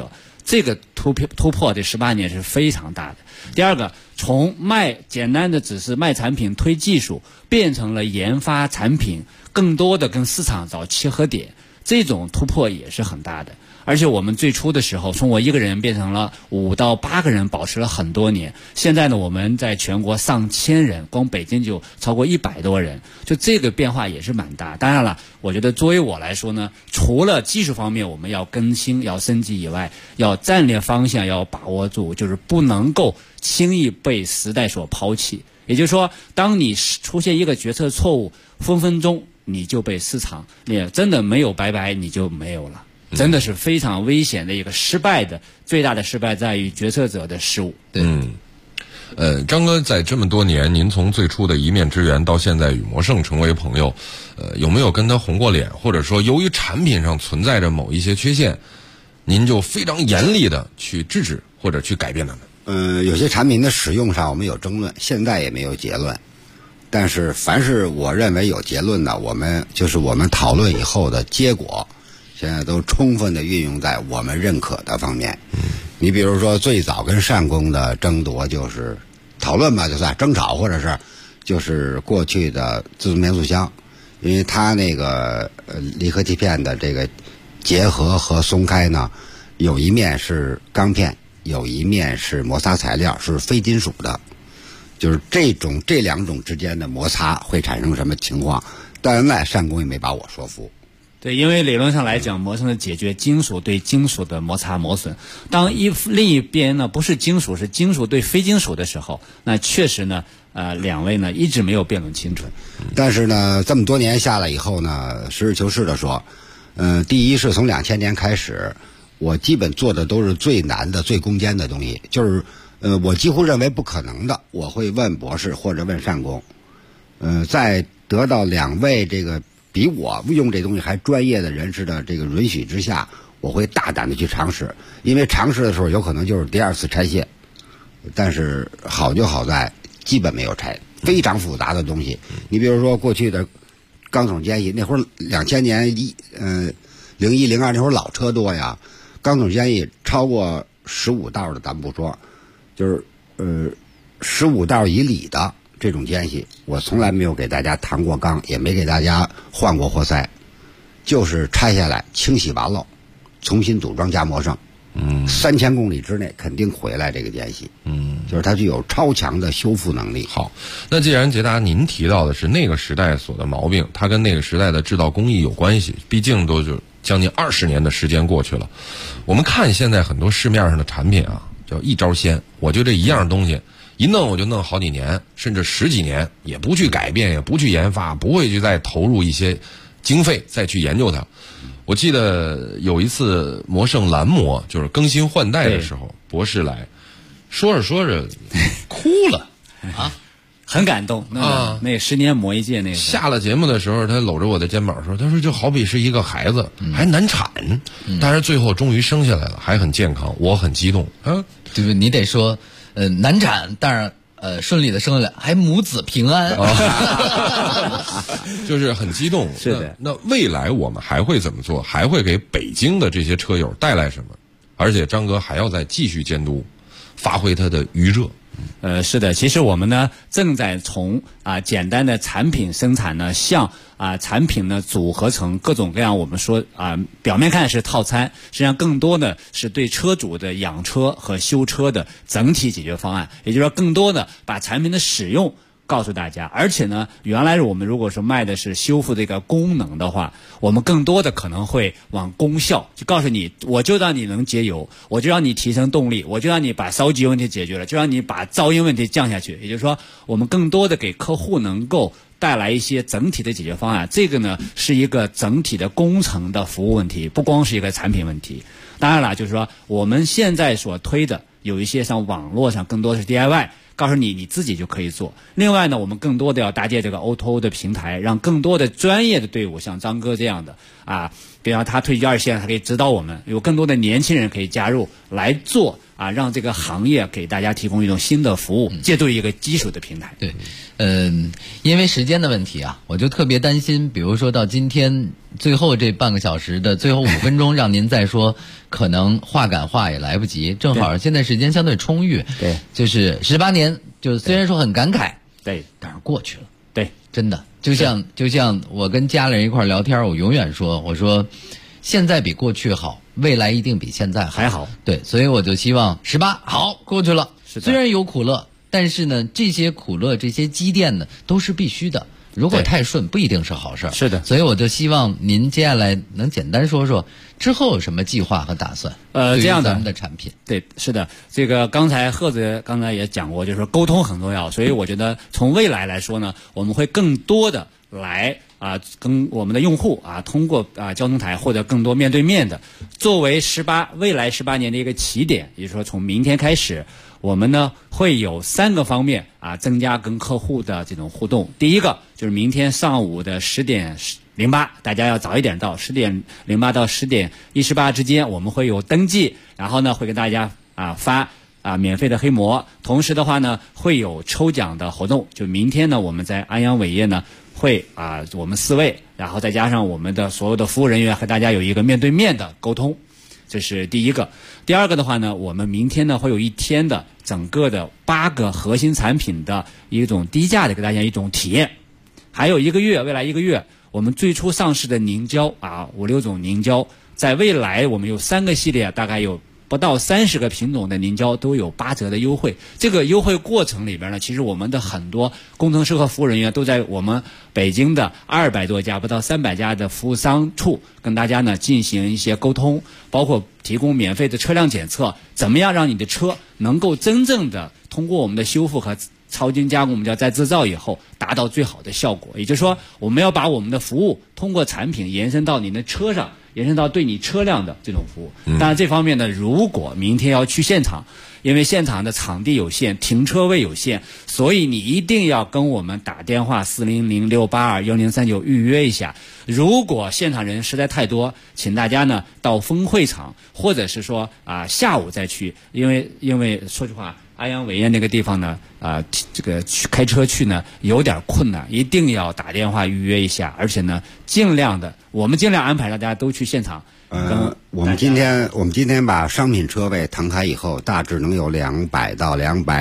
这个突破这18年是非常大的。第二个，从简单的只是卖产品推技术，变成了研发产品，更多的跟市场找切合点，这种突破也是很大的。而且我们最初的时候，从我一个人变成了5到8个人，保持了很多年。现在呢，我们在全国上千人，光北京就超过100多人，就这个变化也是蛮大。当然了，我觉得作为我来说呢，除了技术方面我们要更新、要升级以外，要战略方向要把握住，就是不能够轻易被时代所抛弃。也就是说，当你出现一个决策错误，分分钟你就被市场，你真的没有拜拜，你就没有了。真的是非常危险的一个最大的失败在于决策者的失误。 张哥在这么多年，您从最初的一面之缘到现在与魔圣成为朋友，有没有跟他红过脸？或者说由于产品上存在着某一些缺陷，您就非常严厉的去制止或者去改变他们？ 有些产品的使用上我们有争论，现在也没有结论。但是凡是我认为有结论的，我们讨论以后的结果，现在都充分的运用在我们认可的方面。你比如说最早跟单公的争夺就是讨论吧，就算争吵，或者是就是过去的自动变速箱，因为它那个离合器片的这个结合和松开呢，有一面是钢片，有一面是摩擦材料，是非金属的，就是这两种之间的摩擦会产生什么情况？但那单公也没把我说服。 对，因为理论上来讲，魔圣是解决金属对金属的摩擦磨损。当另一边呢不是金属，是金属对非金属的时候，那确实呢，两位呢一直没有辩论清楚。 但是呢，这么多年下来以后呢，实事求是的说，第一是从2000年开始，我基本做的都是最难的、最攻坚的东西，就是我几乎认为不可能的，我会问博士或者问单公，在得到两位这个比我用这东西还专业的人士的这个允许之下，我会大胆的去尝试，因为尝试的时候有可能就是第二次拆卸，但是好就好在基本没有拆，非常复杂的东西。你比如说过去的钢筒间隙，那会儿2000年01、02那会儿老车多呀，钢筒间隙超过15道的咱不说，就是15道以里的这种间隙，我从来没有给大家弹过钢，也没给大家换过活塞，就是拆下来清洗完了，重新组装加磨上，3000公里之内肯定回来这个间隙，就是它具有超强的修复能力。 好，那既然捷达您提到的是那个时代所的毛病，它跟那个时代的制造工艺有关系，毕竟都就将近20年的时间过去了。我们看现在很多市面上的产品啊，叫一招鲜，我就这一样东西一弄我就弄好几年，甚至10几年，也不去改变，也不去研发，不会去再投入一些经费再去研究它。我记得有一次魔圣蓝魔就是更新换代的时候，博士来说着说着哭了啊， 很感动啊！那10年磨一届那个下了节目的时候，他搂着我的肩膀说：“他说就好比是一个孩子，还难产，但是最后终于生下来了，还很健康，我很激动啊！ 对不？你得说。”难产，但是顺利的生下来，还母子平安， 就是很激动。 是的， 那未来我们还会怎么做？还会给北京的这些车友带来什么？而且张哥还要再继续监督，发挥他的余热。 是的，其实我们呢正在从简单的产品生产呢，向产品呢组合成各种各样我们说表面看是套餐，实际上更多的是对车主的养车和修车的整体解决方案，也就是说更多的把产品的使用告诉大家。而且呢，原来我们如果说卖的是修复这个功能的话，我们更多的可能会往功效，就告诉你，我就让你能节油，我就让你提升动力，我就让你把烧机问题解决了，就让你把噪音问题降下去。也就是说，我们更多的给客户能够带来一些整体的解决方案。这个呢是一个整体的工程的服务问题，不光是一个产品问题。当然了，就是说我们现在所推的有一些像网络上更多是 DIY， 告诉你自己就可以做。另外呢，我们更多的要搭建这个 O2O 的平台，让更多的专业的队伍，像张哥这样的啊，比方他退居2线，他可以指导我们，有更多的年轻人可以加入来做啊，让这个行业给大家提供一种新的服务，借助一个基础的平台。 对，因为时间的问题啊，我就特别担心，比如说到今天最后这半个小时的最后5分钟，让您再说，可能话赶话也来不及。正好现在时间相对充裕， 对， 就是18年，就虽然说很感慨， 对， 但是过去了， 对， 真的，就像我跟家里人一块聊天，我永远说，我说现在比过去好，未来一定比现在还好。 对，所以我就希望18好过去了，虽然有苦乐，但是呢，这些苦乐、这些积淀呢，都是必须的。如果太顺，不一定是好事。 是的， 所以我就希望您接下来能简单说说之后有什么计划和打算。 这样的咱们的产品， 对，是的，这个刚才贺子刚才也讲过，就是说沟通很重要，所以我觉得从未来来说呢，我们会更多的来跟我们的用户通过交通台或者更多面对面的，作为未来18年的一个起点，也就是说从明天开始，我们呢会有3个方面增加跟客户的这种互动。第一个就是明天上午的10点08，大家要早一点到，10点08到10点18之间，我们会有登记，然后呢会给大家发免费的黑膜，同时的话呢会有抽奖的活动。就明天呢我们在安阳伟业呢会我们4位，然后再加上我们的所有的服务人员和大家有一个面对面的沟通，这是第一个。第二个的话呢，我们明天呢会有1天的整个的8个核心产品的一种低价的给大家一种体验，还有未来1个月，我们最初上市的凝胶5、6种凝胶，在未来我们有3个系列，大概有不到30个品种的凝胶都有8折的优惠。这个优惠过程里边呢，其实我们的很多工程师和服务人员都在我们北京的200多家不到300家的服务商处跟大家呢进行一些沟通，包括提供免费的车辆检测，怎么样让你的车能够真正的通过我们的修复和超精加工，我们叫再制造以后达到最好的效果。也就是说，我们要把我们的服务通过产品延伸到你的车上，延伸到对你车辆的这种服务。当然这方面呢，如果明天要去现场，因为现场的场地有限，停车位有限，所以你一定要跟我们打电话400-682-1039预约一下。如果现场人实在太多，请大家呢到分会场，或者是说下午再去，因为说实话，安阳伟业那个地方呢这个开车去呢有点困难，一定要打电话预约一下，而且呢我们尽量安排让大家都去现场。 我们今天把商品车位腾开以后，大致能有200到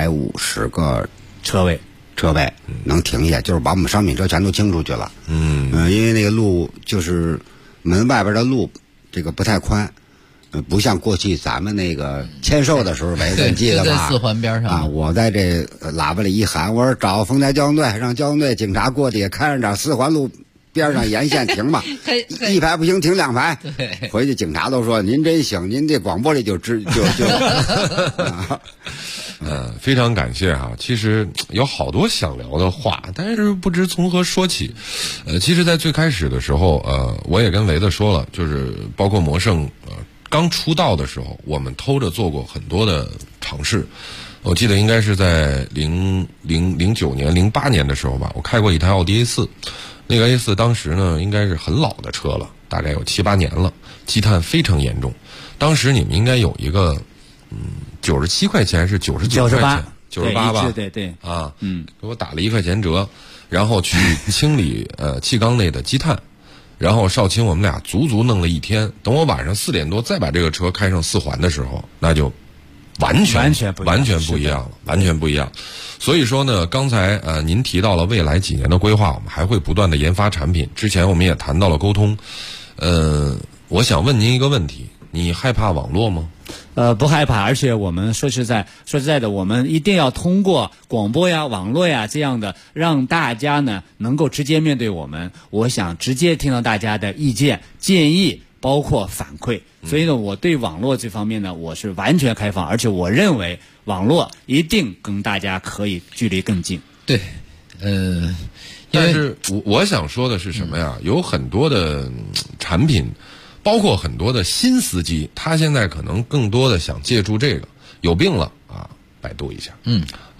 250个车位能停下，就是把我们商品车全都清出去了。因为那个路就是门外边的路这个不太宽，不像过去咱们那个签售的时候围着，记得吧？ 在4环边上我在这喇叭里一喊，我说找丰台交通队，让交通队警察过去看着点4环路边上沿线停吧，一排不行停2排。回去警察都说您真行，您这广播里就非常感谢其实有好多想聊的话，但是不知从何说起。其实在最开始的时候我也跟维子说了，就是包括魔圣刚出道的时候，我们偷着做过很多的尝试。我记得应该是在09年、08年的时候吧，我开过一台奥迪 A4， 那个 A4 当时呢应该是很老的车了，大概有7、8年了，积碳非常严重。当时你们应该有一个97块钱还是99块钱？98吧？ 对， 给我打了1块钱折，然后去清理气缸内的积碳。然后少卿我们俩足弄了1天，等我晚上4点多再把这个车开上4环的时候，那就完全不一样。所以说呢，刚才您提到了未来几年的规划，我们还会不断的研发产品。之前我们也谈到了沟通，我想问您一个问题，你害怕网络吗？ 不害怕，而且我们说实在的，我们一定要通过广播呀、网络呀这样的，让大家呢能够直接面对我们。我想直接听到大家的意见、建议，包括反馈。所以呢，我对网络这方面呢，我是完全开放，而且我认为网络一定跟大家可以距离更近。 对， 但是我想说的是什么呀？有很多的产品。包括很多的新司机，他现在可能更多的想借助这个，有病了百度一下，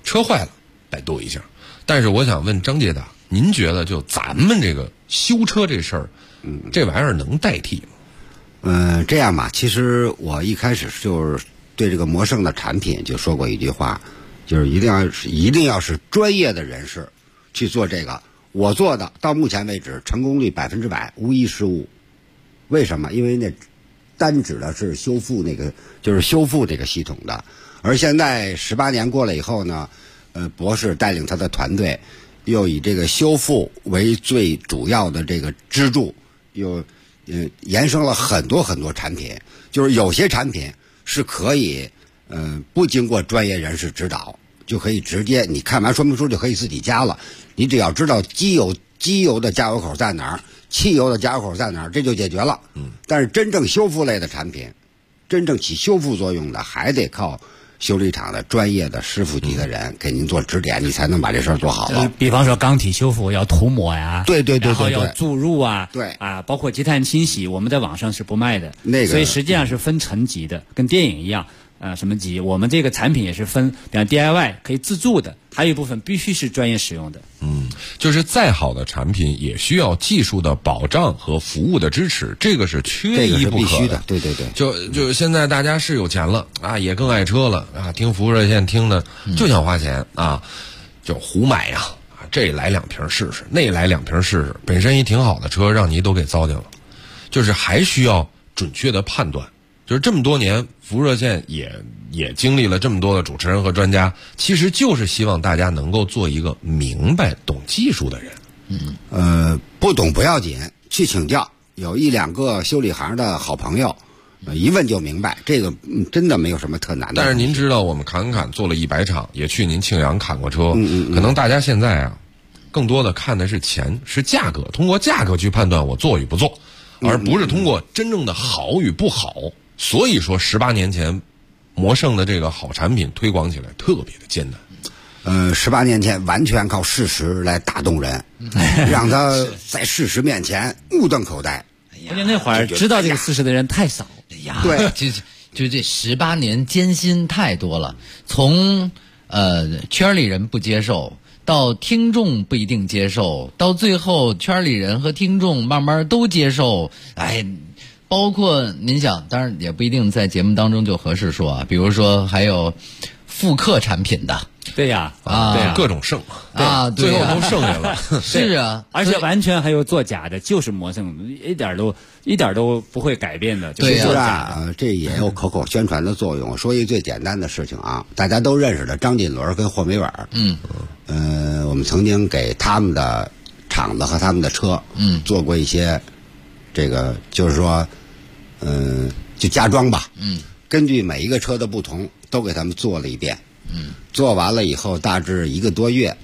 车坏了百度一下。但是我想问张杰达，您觉得就咱们这个修车这事儿，这玩意儿能代替吗？ 这样吧，其实我一开始就是对这个魔胜的产品就说过一句话，就是一定要是专业的人士去做这个。我做的到目前为止成功率100%，无一失误。为什么？因为那单指的是修复那个，就是修复这个系统的。而现在18年过了以后呢，博士带领他的团队，又以这个修复为最主要的这个支柱，又延伸了很多很多产品。就是有些产品是可以，不经过专业人士指导，就可以直接你看完说明书就可以自己加了。你只要知道机油的加油口在哪儿，汽油的加油口在哪儿，这就解决了。但是真正修复类的产品，真正起修复作用的，还得靠修理厂的专业的师傅级的人给您做指点，你才能把这事儿做好了。 比方说钢体修复要涂抹呀， 对， 然后要注入啊， 对啊，包括积碳清洗，我们在网上是不卖的，所以实际上是分层级的，跟电影一样。什么级？我们这个产品也是分，比方 DIY 可以自助的，还有一部分必须是专业使用的。 就是再好的产品也需要技术的保障和服务的支持，这个是缺一不可的。 这个是必须的，对。 就现在大家是有钱了啊，也更爱车了啊，听服务热线听的就想花钱啊，就胡买呀，这来2瓶试试，那来2瓶试试，本身一挺好的车让你都给糟践了，就是还需要准确的判断。就是这么多年，服务热线也经历了这么多的主持人和专家，其实就是希望大家能够做一个明白、懂技术的人。 不懂不要紧，去请教，有1-2个修理行的好朋友，一问就明白，这个真的没有什么特难的。 但是您知道，我们侃做了100场，也去您庆阳侃过车，可能大家现在啊，更多的看的是钱，是价格，通过价格去判断我做与不做，而不是通过真正的好与不好。所以说18年前魔胜的这个好产品推广起来特别的艰难。 18年前完全靠事实来打动人，让他在事实面前目瞪口呆。 而且那会儿知道这个事实的人太少。 对， 就这18年艰辛太多了，从圈里人不接受，到听众不一定接受，到最后圈里人和听众慢慢都接受。包括您想，当然也不一定在节目当中就合适说啊，比如说还有复刻产品的， 对呀， 各种剩啊， 最后都剩下了。 是啊， 而且完全还有做假的，就是魔胜，一点都不会改变的，就是做假的。 这也有口口宣传的作用。说一最简单的事情啊，大家都认识的张锦伦跟霍美伟，我们曾经给他们的厂子和他们的车，做过一些这个，就是说。就加装吧，根据每一个车的不同，都给他们做了一遍，做完了以后，大致1个多月，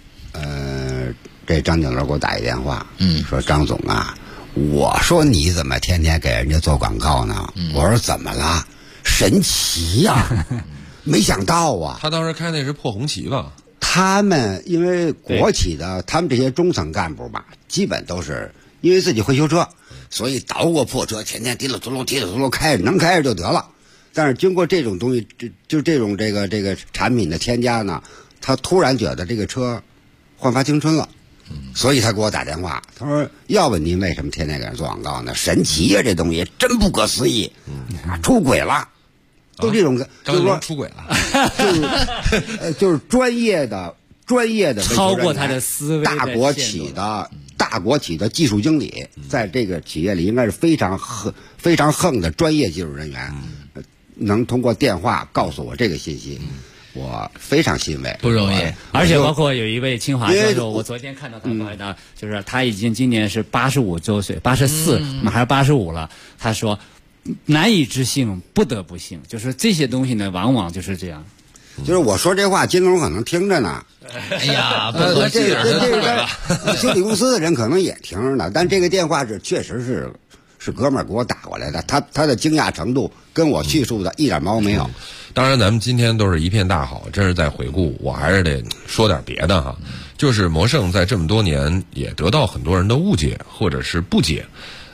这张景乐给我打一电话，说张总啊，我说你怎么天天给人家做广告呢？我说怎么了？神奇呀，没想到啊。 他当时开那是破红旗吧？ 他们因为国企的，他们这些中层干部吧，基本都是因为自己会修车。所以倒过破车，天天提了轱辘开着，能开着就得了。但是经过这种东西，就这种这个产品的添加呢，他突然觉得这个车焕发青春了，所以他给我打电话，他说：“要问您为什么天天给人做广告呢？神奇呀，这东西真不可思议，出轨了，都这种就是说出轨了，就是专业的超过他的思维， 大国企的技术经理，在这个企业里应该是非常横的专业技术人员，能通过电话告诉我这个信息，我非常欣慰， 不容易。 而且包括有一位清华教授，我昨天看到他发的，就是他已经今年是85周岁，84，还是85了。他说难以置信，不得不信，就是这些东西呢，往往就是这样。 就是我说这话，金龙可能听着呢。 哎呀，不合适， 修理公司的人可能也听着呢，但这个电话确实是哥们儿给我打过来的，他的惊讶程度跟我叙述的一点毛没有。 当然，咱们今天都是一片大好，这是在回顾，我还是得说点别的哈。就是魔胜在这么多年也得到很多人的误解或者是不解。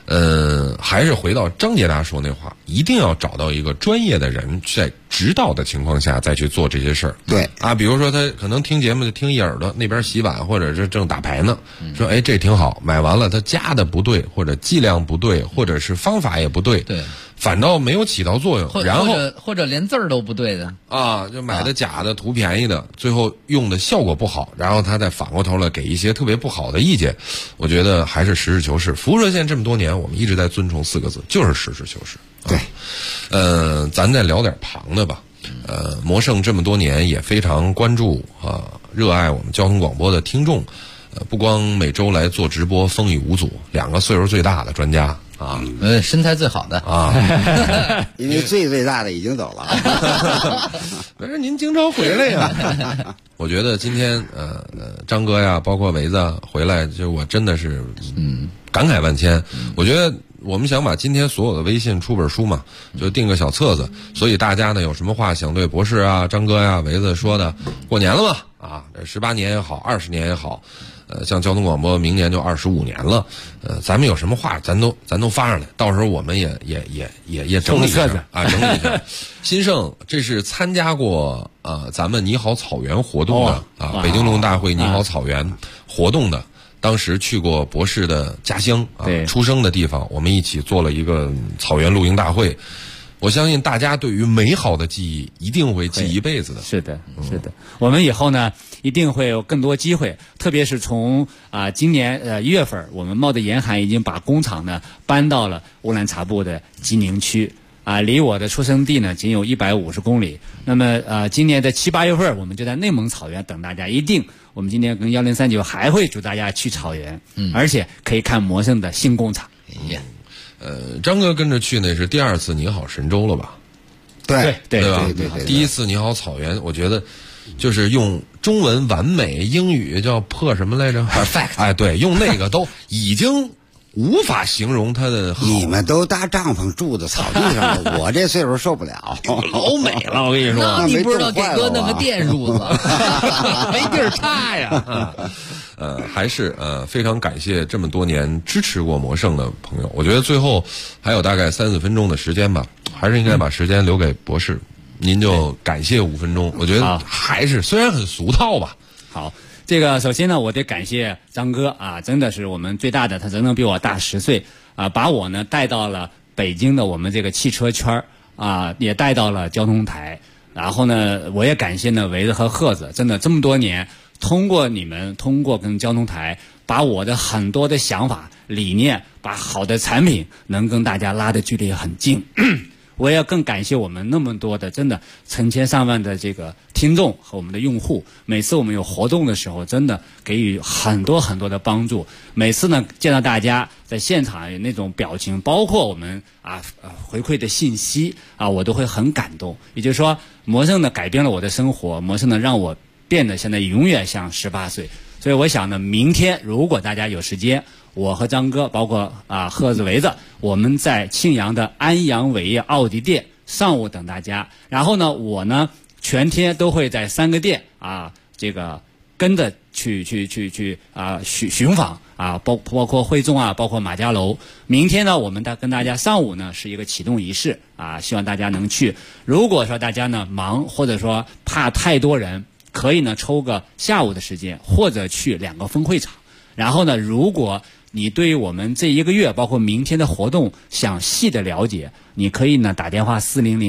还是回到张杰达说那话，一定要找到一个专业的人，在指导的情况下再去做这些事儿。 对啊，比如说他可能听节目就听一耳朵，那边洗碗或者是正打牌呢，说哎这挺好，买完了他加的不对，或者剂量不对，或者是方法也不对， 对， 反倒没有起到作用。然后或者连字儿都不对的啊，就买的假的图便宜的，最后用的效果不好，然后他再反过头来给一些特别不好的意见。我觉得还是实事求是。服务热线这么多年，我们一直在遵从4个字，就是实事求是。 对， 咱再聊点旁的吧。魔盛这么多年也非常关注热爱我们交通广播的听众，不光每周来做直播风雨无阻，2个岁数最大的专家啊， 身材最好的啊， 因为最大的已经走了。 可是您经常回来呀。我觉得今天张哥呀，包括维子回来，就我真的是感慨万千。我觉得我们想把今天所有的微信出本书嘛，就定个小册子，所以大家呢有什么话想对博士啊、张哥呀、维子说的，过年了嘛啊，这18年也好，20年也好。像交通广播明年就25年了，咱们有什么话咱都发上来，到时候我们也整理一下啊，整理一下。新盛这是参加过咱们你好草原活动的北京动物大会你好草原活动的，当时去过博士的家乡出生的地方，我们一起做了一个草原露营大会。我相信大家对于美好的记忆一定会记一辈子的。 是的，是的。我们以后呢，一定会有更多机会，特别是从今年1月份，我们茂德严寒已经把工厂呢搬到了乌兰察布的吉宁区。离我的出生地呢仅有150公里。那么今年的7、8月份，我们就在内蒙草原等大家。一定，我们今年跟1039还会祝大家去草原，而且可以看魔盛的新工厂。 张哥跟着去那是第2次你好神州了吧？ 对吧？ 对。 第1次你好草原，我觉得就是用中文完美，英语叫破什么来着 ？perfect。 哎，对，用那个都已经无法形容它的好。 你们都搭帐篷住在草地上了，我这岁数受不了， 老美了，我跟你说。 那你不知道给哥弄个电褥子， 没地儿插呀。还是非常感谢这么多年支持过魔盛的朋友。我觉得最后还有大概3、4分钟的时间吧，还是应该把时间留给博士，您就感谢5分钟。我觉得还是虽然很俗套吧。 好，这个首先呢，我得感谢张哥真的是我们最大的，他整整比我大10岁把我呢带到了北京的我们这个汽车圈也带到了交通台。然后呢，我也感谢呢维子和赫子，真的这么多年。通过你们，通过跟交通台，把我的很多的想法、理念，把好的产品能跟大家拉的距离很近。我也更感谢我们那么多的真的成千上万的这个听众和我们的用户。每次我们有活动的时候，真的给予很多很多的帮助。每次呢见到大家在现场有那种表情，包括我们回馈的信息我都会很感动。也就是说，魔盛呢改变了我的生活，魔盛呢让我变得现在永远像18岁。所以我想呢，明天如果大家有时间，我和张哥包括贺子维子，我们在庆阳的安阳伟业奥迪店上午等大家。然后呢，我呢全天都会在3个店这个跟着去寻访包括汇众包括马家楼。明天呢，我们跟大家上午呢是一个启动仪式希望大家能去。如果说大家呢忙，或者说怕太多人，可以呢抽个下午的时间，或者去2个分会场。然后呢，如果你对于我们这1个月包括明天的活动想细的了解，你可以呢打电话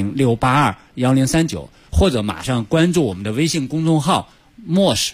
400-682-1039，或者马上关注我们的微信公众号 MOSH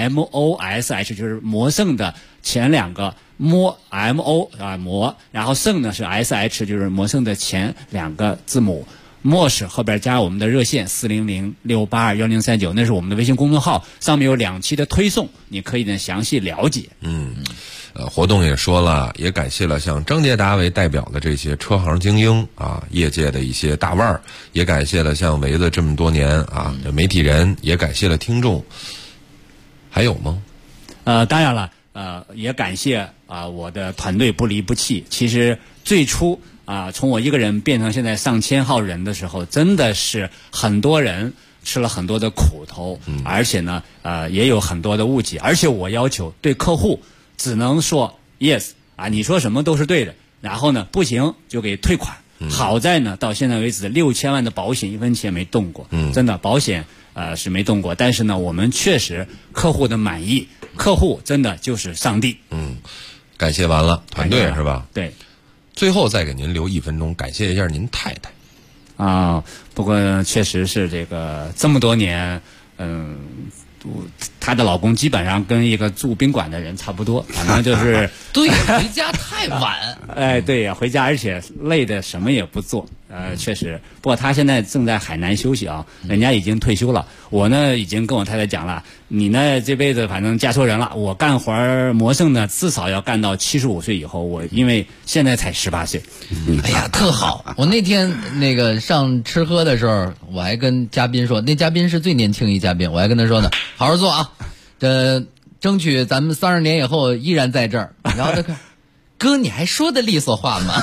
MOSH， 就是魔盛的前2个魔 MO 魔，然后盛呢是 SH， 就是魔盛的前2个字母。MOSH 后边加我们的热线400-682-1039，那是我们的微信公众号，上面有2期的推送，你可以呢详细了解。 活动也说了，也感谢了像张杰达为代表的这些车行精英业界的一些大腕儿，也感谢了像维子这么多年媒体人，也感谢了听众。还有吗？ 当然了，也感谢我的团队不离不弃。其实最初从我一个人变成现在上千号人的时候，真的是很多人吃了很多的苦头，而且呢也有很多的误解。而且我要求对客户只能说 yes 你说什么都是对的， 然后呢不行就给退款。好在呢，到现在为止6000万的保险1分钱没动过，真的保险是没动过，但是呢，我们确实客户的满意，客户真的就是上帝。 感谢完了团队是吧？ 对， 最后再给您留1分钟，感谢一下您太太。 不过确实是这么多年，她的老公基本上跟一个住宾馆的人差不多，反正就是对，回家太晚。 对呀，回家而且累的什么也不做。确实，不过他现在正在海南休息啊，人家已经退休了。我呢已经跟我太太讲了，你呢这辈子反正嫁错人了，我干活魔圣呢至少要干到75岁以后，我因为现在才18岁。 哎呀，特好！我那天上吃喝的时候，我还跟嘉宾说，那嘉宾是最年轻一嘉宾，我还跟他说呢，好好做啊，争取咱们30年以后依然在这儿。然后他看。哥，你还说的利索话吗？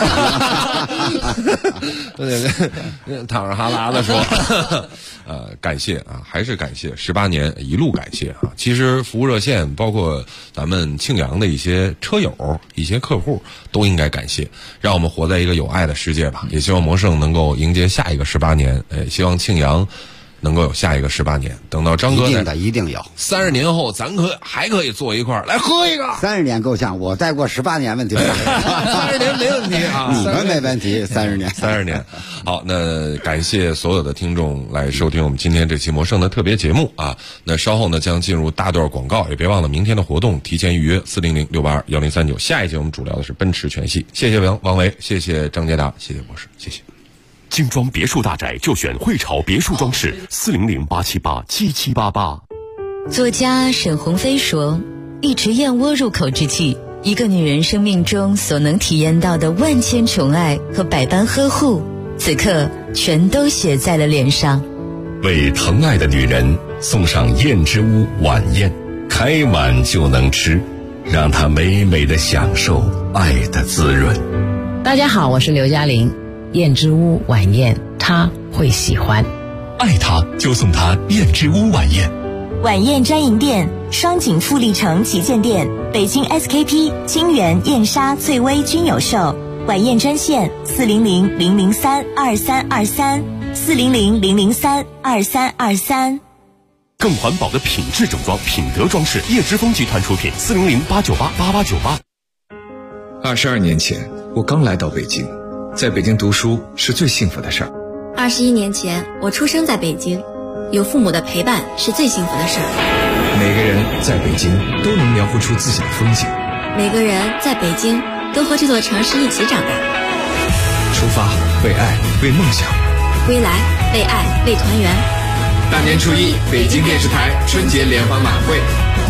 淌着哈喇子说，感谢啊，还是感谢18年一路感谢啊。其实服务热线包括咱们庆阳的一些车友、一些客户都应该感谢，让我们活在一个有爱的世界吧。也希望魔圣能够迎接下一个18年，希望庆阳能够有下一个18年。等到张哥一定有 30年后，咱还可以坐一块儿来喝一个。 30年够呛，我再过18年问题不大。 30年没问题啊， 你们没问题。30年。 好，那感谢所有的听众来收听我们今天这期魔圣的特别节目啊。那稍后呢将进入大段广告，也别忘了明天的活动提前预约400-682-1039。下一节我们主聊的是奔驰全系。谢谢王维，谢谢张杰达，谢谢博士，谢谢。 精装别墅大宅就选汇潮别墅装饰，400-878-7788。 作家沈鸿飞说，一池燕窝入口之际，一个女人生命中所能体验到的万千宠爱和百般呵护，此刻全都写在了脸上。 为疼爱的女人送上燕之屋晚宴，开碗就能吃，让她美美的享受爱的滋润。 大家好，我是刘嘉玲。燕之屋晚宴，他会喜欢。 爱他就送他燕之屋晚宴。 晚宴专营店：双井富力城旗舰店、北京 SKP、金源、燕莎、翠微均有售。晚宴专线：400-003-2323，400-003-2323。 更环保的品质整装，品德装饰，叶之峰集团出品，400-898-8898。 22年前，我刚来到北京。在北京读书是最幸福的事儿。 21年前，我出生在北京，有父母的陪伴是最幸福的事儿。 每个人在北京都能描绘出自己的风景。 每个人在北京都和这座城市一起长大。 出发，为爱，为梦想。 归来，为爱，为团圆。 大年初一，北京电视台春节联欢晚会。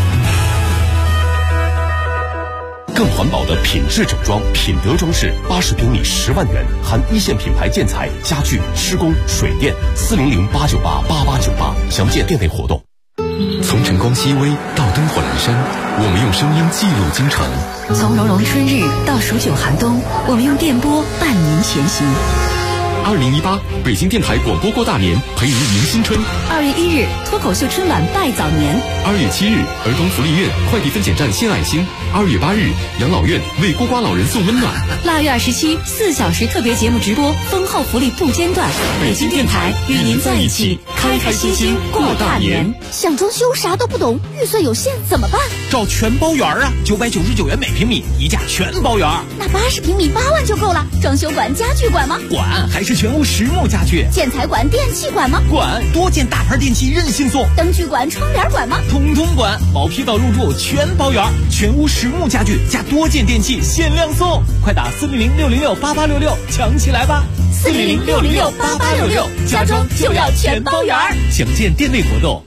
更环保的品质整装，品德装饰，80平米10万元，含一线品牌建材、家具、施工、水电，400-898-8898，详见店内活动。 从晨光熹微到灯火阑珊，我们用声音记录京城； 从融融春日到数九寒冬，我们用电波伴您前行。 2018北京电台广播过大年，陪您迎新春。 2月1日脱口秀春晚拜早年。 2月7日儿童福利院快递分拣站献爱心。2月8日养老院为孤寡老人送温暖。 腊月27 4小时特别节目直播，丰厚福利不间断。 北京电台与您在一起，开开心心过大年。 想装修啥都不懂，预算有限怎么办？ 找全包圆啊，999元每平米，一价全包圆。 那80平米8万就够了。装修管、家具管吗？ 管，还是全屋实木家具。 建材管、电器管吗？ 管，多件大牌电器任性送。 灯具管、窗帘管吗？ 通通管，毛坯到入住全包圆，全屋实木家具加多件电器限量送，快打400-606-8866抢起来吧 ！400-606-8866，家装就要全包圆。 详见店内活动。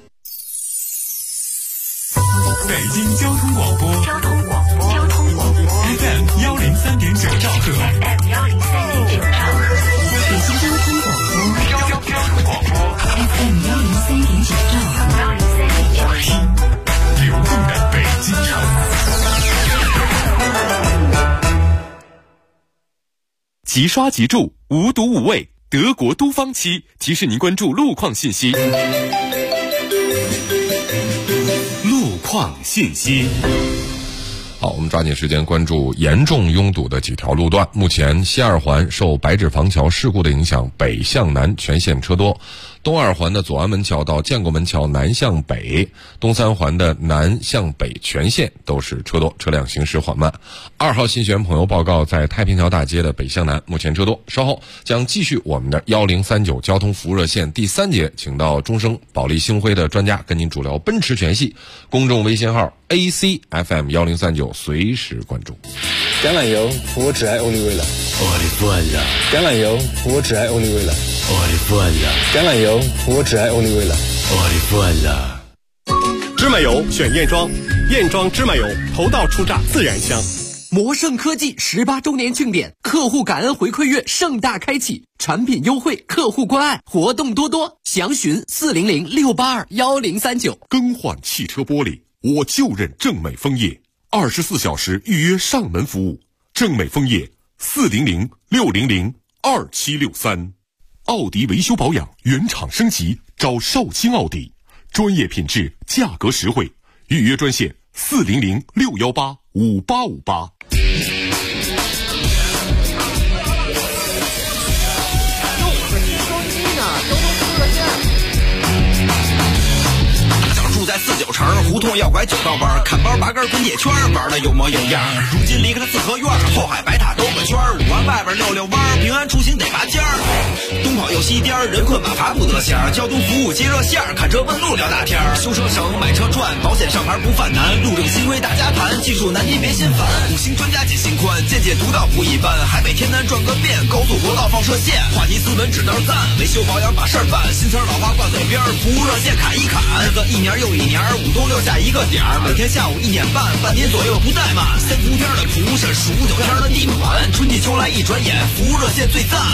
北京交通广播，FM 103.9兆赫， 北京交通广播，FM 103.9兆赫， 流动的北京城。 即刷即住，无毒无味，德国都方漆提示您关注路况信息。路况信息。 好，我们抓紧时间关注严重拥堵的几条路段。目前西二环受白纸坊桥事故的影响，北向南全线车多；东二环的左安门桥到建国门桥南向北，东三环的南向北全线都是车多，车辆行驶缓慢。2号新学员朋友报告，在太平桥大街的北向南目前车多。稍后将继续我们的1039交通服务热线第3节，请到中升保利星辉的专家跟您主聊奔驰全系。公众微信号 ACFM1039，随时关注。 橄榄油，我只爱欧丽威了。 我的饭了。 橄榄油，我只爱欧丽威了。 我的饭了。 橄榄油，我只爱欧丽威了。 我的饭了。 芝麻油选燕庄，燕庄芝麻油头道出榨自然香。 魔盛科技18周年庆典，客户感恩回馈月盛大开启，产品优惠，客户关爱，活动多多，详询400-682-1039。 更换汽车玻璃，我就认正美枫叶，24小时预约上门服务。正美枫叶400-600-2763。奥迪维修保养原厂升级，找绍兴奥迪，专业品质，价格实惠，预约专线400-618-5858。 住在49城，胡同要拐9道弯，看包拔根滚铁圈，玩的有模有样。如今离开了四合院，后海白塔兜个圈，5环外边溜溜弯，平安出行得拔尖儿。东跑又西颠，人困马乏不得闲。交通服务接热线，看车问路聊大天。修车省，买车赚，保险上牌不犯难。路政新规大家谈，技术难题别心烦。5星专家解心宽，见解独到不一般。海北天南转个遍，高速国道放射线。话题斯文指道赞，维修保养把事儿办。新词老话挂嘴边，服务热线砍一砍。日子一年又一年，5冬6夏一个点儿，每天下午1点半，半年左右不怠慢。3伏天的蒲是数9天的地暖，春季秋来一转眼，服务热线最赞。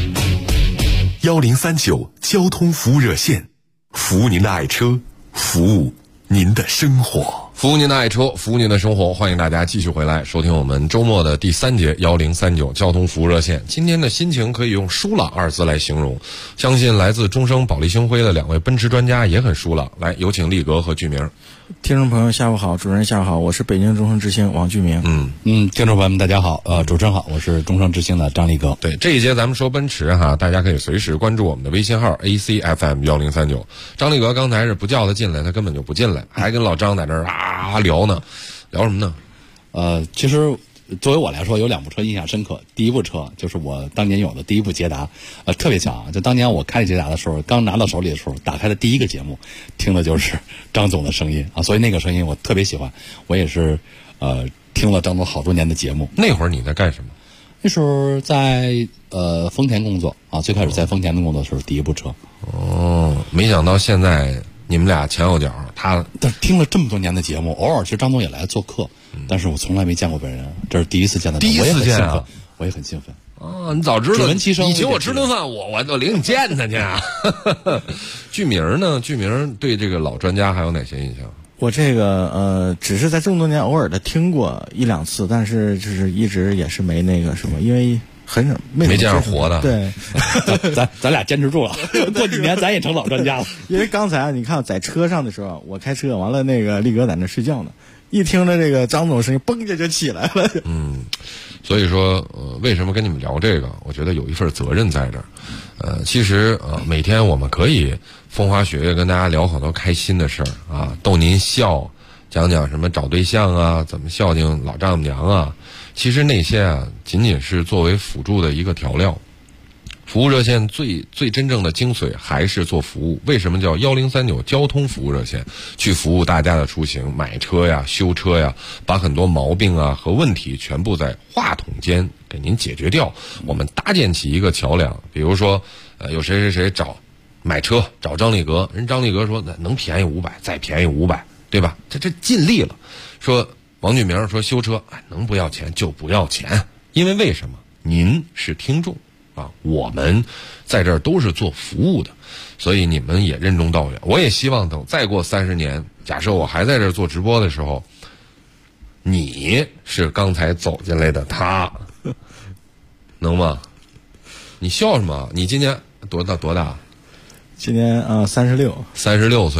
1039交通服务热线，服务您的爱车，服务您的生活， 服务您的爱车，服务您的生活。欢迎大家继续回来收听我们周末的第3节1039交通服务热线。今天的心情可以用舒朗2字来形容，相信来自中升保利星辉的2位奔驰专家也很舒朗。来，有请力格和巨明。 听众朋友下午好，主持人下午好，我是北京中升之星王巨明。 听众朋友们大家好，主持人好，我是中升之星的张力哥。 对，这一节咱们说奔驰哈，大家可以随时关注我们的微信号 ACFM1039。张力哥刚才是不叫他进来，他根本就不进来，还跟老张在这儿聊呢，聊什么呢？ 其实作为我来说，有2部车印象深刻。第一部车就是我当年有的第一部捷达，特别巧啊！就当年我开捷达的时候，刚拿到手里的时候，打开的第一个节目，听的就是张总的声音啊，所以那个声音我特别喜欢。我也是听了张总好多年的节目。 那会儿你在干什么？ 那时候在丰田工作啊，最开始在丰田的工作的时候，第一部车。 没想到现在你们俩前后脚， 但听了这么多年的节目，偶尔其实张总也来做客，但是我从来没见过本人，这是第一次见到他， 第一次见啊， 我也很兴奋。 你早知道， 你请我吃顿饭，我领你见他去啊。巨明呢？巨明对这个老专家还有哪些印象？ 我这个只是在这么多年偶尔的听过1、2次，但是就是一直也是没那个什么，因为很少没见着活的。 对，咱俩坚持住了，过几年咱也成老专家了。 因为刚才你看在车上的时候，我开车完了，那个力哥在那睡觉呢，一听着这个张总声音，嘣就起来了。 所以说为什么跟你们聊这个？我觉得有一份责任在这儿。其实每天我们可以风花雪月跟大家聊好多开心的事儿啊，逗您笑，讲讲什么找对象啊，怎么孝敬老丈母娘啊。其实那些啊，仅仅是作为辅助的一个调料。服务热线最真正的精髓还是做服务。为什么叫1039交通服务热线？去服务大家的出行，买车呀、修车呀，把很多毛病啊和问题全部在话筒间给您解决掉。我们搭建起一个桥梁，比如说有谁买车找张力格，人张力格说能便宜500，再便宜500，对吧？这尽力了。说王俊明说修车，能不要钱就不要钱，因为为什么？您是听众。我们在这儿都是做服务的，所以你们也任重道远。我也希望等再过30年，假设我还在这儿做直播的时候，你是刚才走进来的他，能吗？你笑什么？你今年多大？ 今年36岁。 36岁，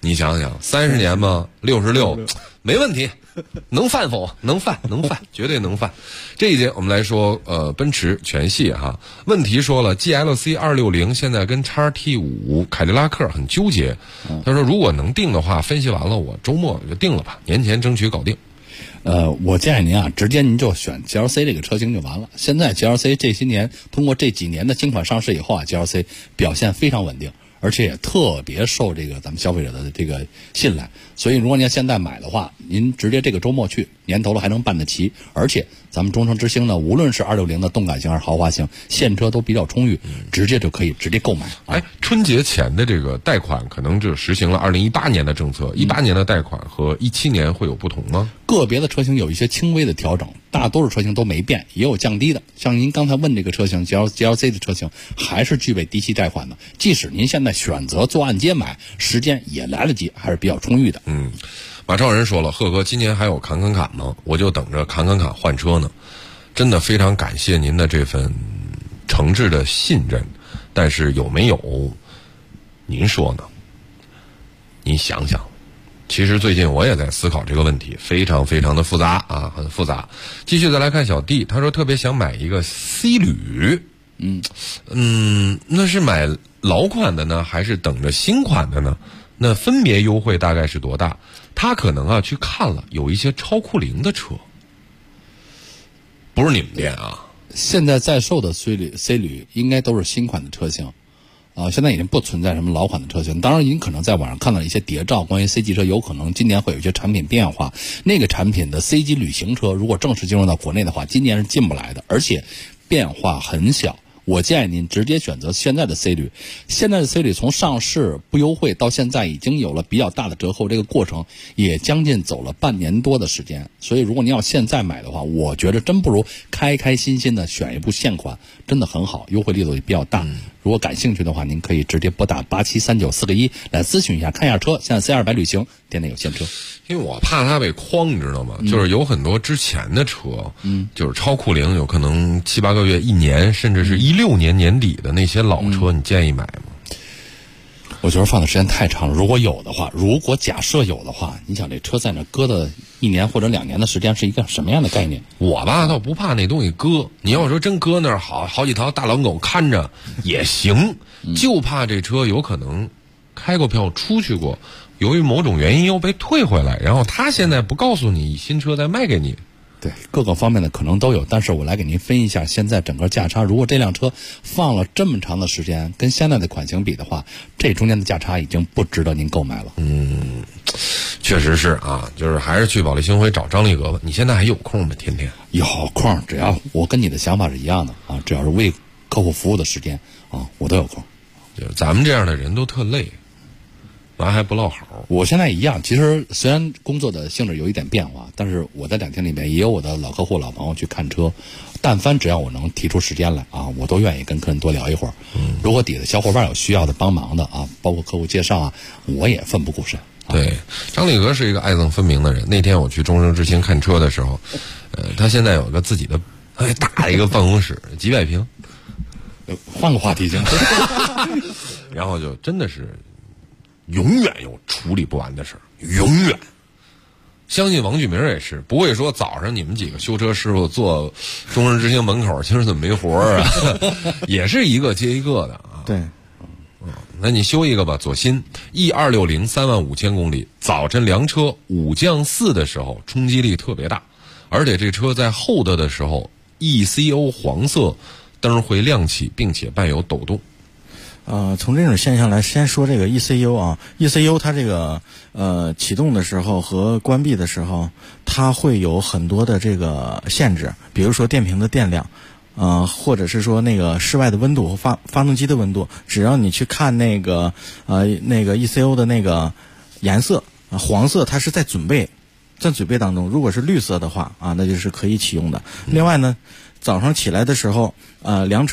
你想想，30年嘛，66，没问题，能犯否？能犯，绝对能犯。这一节我们来说，奔驰全系哈。问题说了 ，GLC 260现在跟 XT5 凯迪拉克很纠结。他说，如果能定的话，分析完了，我周末就定了吧，年前争取搞定。 我建议您啊，直接您就选 GLC 这个车型就完了。现在 GLC 这些年通过这几年的新款上市以后啊 ，GLC 表现非常稳定。而且也特别受这个咱们消费者的这个信赖，所以如果您现在买的话，您直接这个周末去，年头了还能办得齐。而且咱们中升之星呢，无论是260的动感型还是豪华型，现车都比较充裕，直接就可以直接购买。 春节前的这个贷款可能就实行了2018年的政策，18年的贷款和17年会有不同吗？ 个别的车型有一些轻微的调整，大多数车型都没变，也有降低的。像您刚才问这个车型 GLC 的车型，还是具备低息贷款的。即使您现在选择做按揭买，时间也来得及，还是比较充裕的。 马超人说了，贺哥今年还有侃吗？我就等着侃换车呢。真的非常感谢您的这份诚挚的信任，但是有没有？您说呢？您想想。其实最近我也在思考这个问题，非常非常的复杂啊，很复杂。继续再来看小弟，他说特别想买一个 C 旅，那是买老款的呢，还是等着新款的呢？那分别优惠大概是多大？他可能去看了有一些超酷龄的车，不是你们店啊。 现在在售的 C 旅应该都是新款的车型。现在已经不存在什么老款的车型。当然您可能在网上看到一些谍照，关于 C 级车有可能今年会有一些产品变化。那个产品的 C 级旅行车如果正式进入到国内的话，今年是进不来的，而且变化很小。我建议您直接选择现在的 C 旅。现在的 C 旅从上市不优惠到现在已经有了比较大的折扣，这个过程也将近走了半年多的时间。所以如果您要现在买的话，我觉得真不如开心心的选一部现款，真的很好，优惠力度也比较大。如果感兴趣的话，您可以直接拨打873941来咨询一下，看一下车。现在 C200 旅行店内有现车。 因为我怕它被诓，你知道吗？就是有很多之前的车，就是超酷龄，有可能7、8个月、1年，甚至是16年年底的那些老车，你建议买吗？ 我觉得放的时间太长了。如果假设有的话，你想这车在那搁的1年或者2年的时间是一个什么样的概念？ 我吧倒不怕那东西搁，你要说真搁那儿好几条大狼狗看着也行，就怕这车有可能开过票出去过，由于某种原因又被退回来，然后他现在不告诉你新车再卖给你。 对，各个方面的可能都有，但是我来给您分析一下现在整个价差。如果这辆车放了这么长的时间，跟现在的款型比的话，这中间的价差已经不值得您购买了。 确实是啊，就是还是去保利星辉找张立格吧。你现在还有空吗？天天有空，只要我跟你的想法是一样的啊，只要是为客户服务的时间啊，我都有空。 就是咱们这样的人都特累，完还不落好。 我现在一样，其实虽然工作的性质有一点变化，但是我在2天里面也有我的老客户、老朋友去看车。但凡只要我能提出时间来啊，我都愿意跟客人多聊一会儿。如果底下小伙伴有需要的帮忙的啊，包括客户介绍啊，我也奋不顾身。 对，张立格是一个爱憎分明的人。那天我去中升之星看车的时候，他现在有个自己的大的一个办公室，几百平。 换个话题行。 然后就真的是永远有处理不完的事儿，永远。相信王俊明也是不会说早上你们几个修车师傅坐中升之星门口，今儿怎么没活啊？也是一个接一个的啊。 对。 那你修一个吧，左新 E260 35000公里，早晨凉车5降4的时候冲击力特别大，而且这车在后的时候 ECO 黄色灯会亮起，并且伴有抖动。 从这种现象来先说这个 ECU 啊 ，ECU 它这个启动的时候和关闭的时候，它会有很多的这个限制，比如说电瓶的电量。或者是说那个室外的温度和发动机的温度，只要你去看那个ECU 的那个颜色，黄色它是在准备当中，如果是绿色的话啊，那就是可以启用的。另外呢，早上起来的时候凉车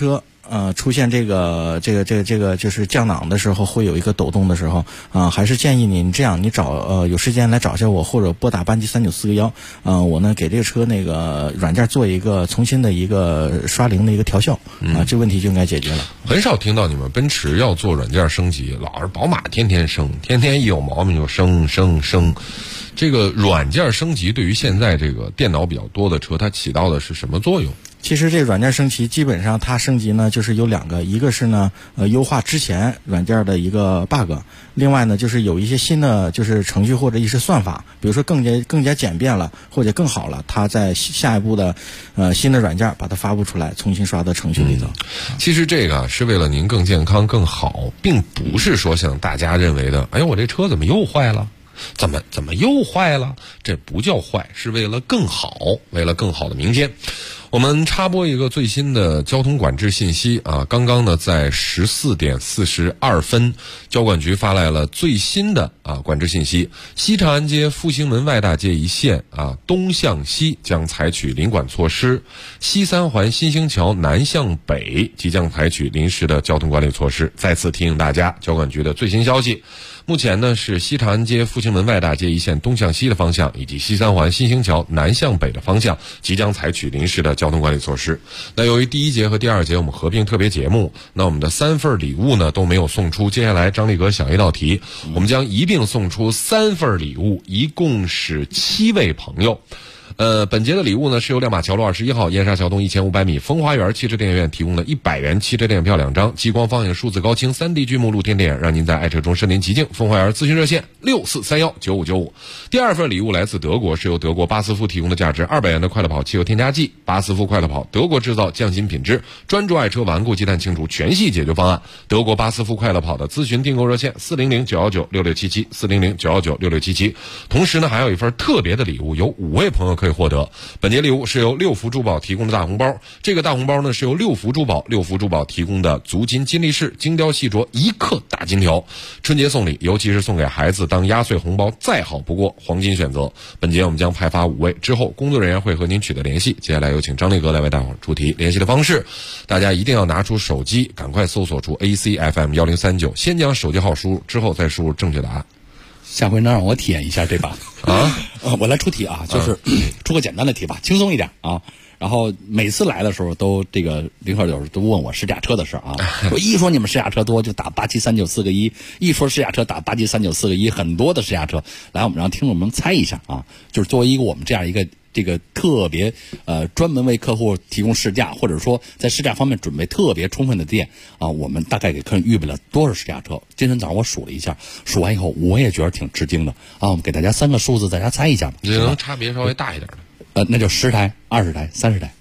出现这个就是降档的时候会有一个抖动的时候还是建议你这样，你找有时间来找一下我，或者拨打班机3941我呢给这个车那个软件做一个重新的一个刷零的一个调校这问题就应该解决了。 很少听到你们奔驰要做软件升级，老是宝马天天升，天天一有毛病就升。这个软件升级对于现在这个电脑比较多的车，它起到的是什么作用？ 其实这软件升级基本上它升级呢就是有两个，一个是呢优化之前软件的一个 bug， 另外呢就是有一些新的就是程序或者一些算法，比如说更加简便了或者更好了，它在下一步的新的软件把它发布出来，重新刷到程序里头。 其实这个是为了您更健康更好，并不是说像大家认为的，哎呦我这车怎么又坏了？怎么又坏了？这不叫坏，是为了更好，为了更好的明天。我们插播一个最新的交通管制信息啊！刚刚呢，在14点42分，交管局发来了最新的管制信息：西长安街复兴门外大街一线东向西将采取临管措施；西三环新兴桥南向北即将采取临时的交通管理措施。再次提醒大家，交管局的最新消息。目前呢是西长安街复兴门外大街一线东向西的方向，以及西三环新兴桥南向北的方向，即将采取临时的交通管理措施。那由于第一节和第二节我们合并特别节目，那我们的3份礼物呢都没有送出。接下来张力哥想一道题，我们将一并送出3份礼物，一共是7位朋友。本节的礼物呢是由亮马桥路21号燕沙桥东1500米风花园汽车电影院提供的100元汽车电影票2张，激光放映数字高清 3D 剧目露天电影，让您在爱车中身临其境。风花园咨询热线64319595。第二份礼物来自德国，是由德国巴斯夫提供的价值200元的快乐跑汽油添加剂。巴斯夫快乐跑，德国制造，匠心品质，专注爱车顽固积碳清除全系解决方案。德国巴斯夫快乐跑的咨询订购热线400-919-6677 400-919-6677。同时呢还有一份特别的礼物，有5位朋友可以获得。本节礼物是由六福珠宝提供的大红包，这个大红包呢是由六福珠宝提供的足金金力士精雕细琢1克大金条。春节送礼，尤其是送给孩子当压岁红包，再好不过，黄金选择。本节我们将派发5位，之后工作人员会和您取得联系。接下来有请张力哥来为大伙出题。联系的方式，大家一定要拿出手机，赶快搜索出 ACFM1039，先将手机号输入，之后再输入正确答案。 下回能让我体验一下这把我来出题就是出个简单的题吧，轻松一点然后每次来的时候都这个林克有时候都问我试驾车的事我一说你们试驾车多就打873941，一说试驾车打873941，很多的试驾车来，我们让听众们猜一下就是作为一个我们这样一个这个特别专门为客户提供试驾，或者说在试驾方面准备特别充分的店我们大概给客人预备了多少试驾车？今天早上我数了一下，数完以后我也觉得挺吃惊的我们给大家3个数字，大家猜一下吧。 这能差别稍微大一点的那就10台、20台、30台。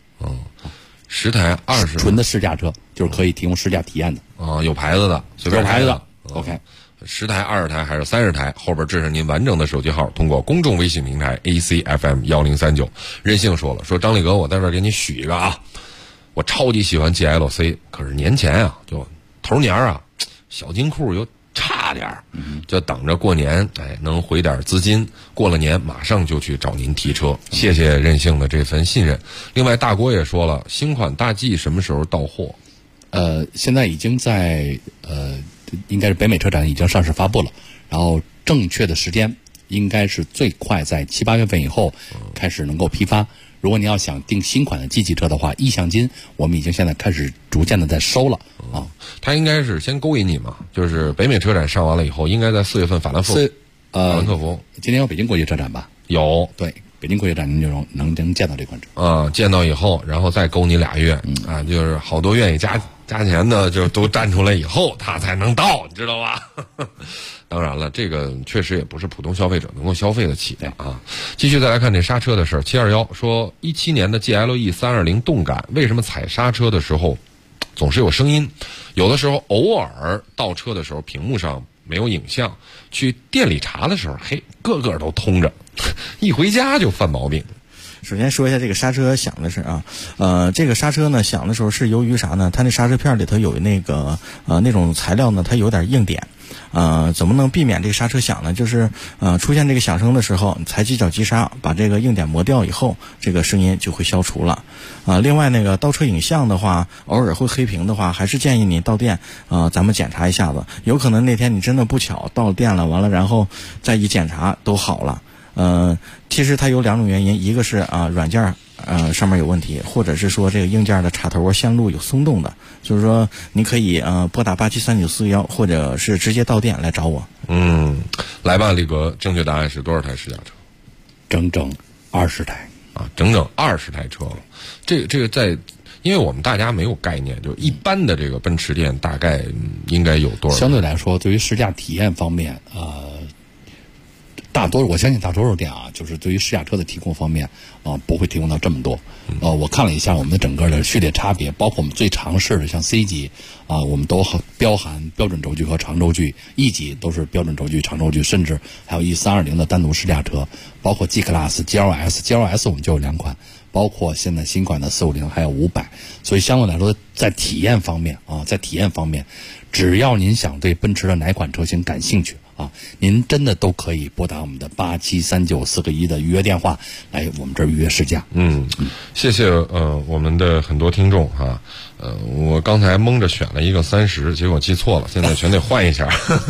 10台、20台， 纯的试驾车就是可以提供试驾体验的有牌子的，随便有牌子的。OK。 10台、20台还是30台，后边致上您完整的手机号，通过公众微信平台 ACFM1039。任性说了，说张力哥，我在这儿给你许一个我超级喜欢 GLC， 可是年前就头年小金库又差点就等着过年能回点资金，过了年马上就去找您提车。谢谢任性的这份信任。另外大郭也说了，新款大 G 什么时候到货？ 现在已经在应该是北美车展已经上市发布了，然后正确的时间应该是最快在7、8月份以后开始能够批发。如果你要想订新款的 G 级车的话，意向金我们已经现在开始逐渐的在收了他应该是先勾引你嘛，就是北美车展上完了以后，应该在4月份法兰克福。 今年有北京国际车展吧？ 有， 对，北京国际展您就能见到这款车见到以后，然后再勾你2月就是好多愿意加钱的就都站出来以后他才能到，你知道吧？当然了，这个确实也不是普通消费者能够消费得起的继续再来看这刹车的事儿。721说，17年的 GLE 320动感为什么踩刹车的时候总是有声音？有的时候偶尔倒车的时候屏幕上没有影像，去店里查的时候个个都通着，一回家就犯毛病。 首先说一下这个刹车响的事啊，这个刹车呢响的时候是由于啥呢？它那刹车片里头有那个那种材料呢，它有点硬点。怎么能避免这个刹车响呢？就是出现这个响声的时候，踩几脚急刹，把这个硬点磨掉以后，这个声音就会消除了。另外那个倒车影像的话，偶尔会黑屏的话，还是建议你到店咱们检查一下子，有可能那天你真的不巧到店了，完了然后再一检查都好了。其实它有两种原因，一个是软件上面有问题，或者是说这个硬件的插头线路有松动的，就是说你可以拨打873941，或者是直接到店来找我。 来吧，力哥，正确答案是多少台试驾车？ 整整20台啊，整整20台车了。这个在，因为我们大家没有概念，就一般的这个奔驰店大概应该有多少？ 相对来说，对于试驾体验方面，我相信大多数店就是对于试驾车的提供方面不会提供到这么多。我看了一下我们的整个的序列差别，包括我们最常试的像 C 级我们都标含标准轴距和长轴距，E 级都是标准轴距、长轴距，甚至还有E320的单独试驾车，包括 G Class、GLS 我们就有2款，包括现在新款的450还有500。所以相对来说，在体验方面只要您想对奔驰的哪款车型感兴趣您真的都可以拨打我们的873941的预约电话来我们这儿预约试驾。 谢谢我们的很多听众我刚才蒙着选了一个30，结果记错了，现在全得换一下。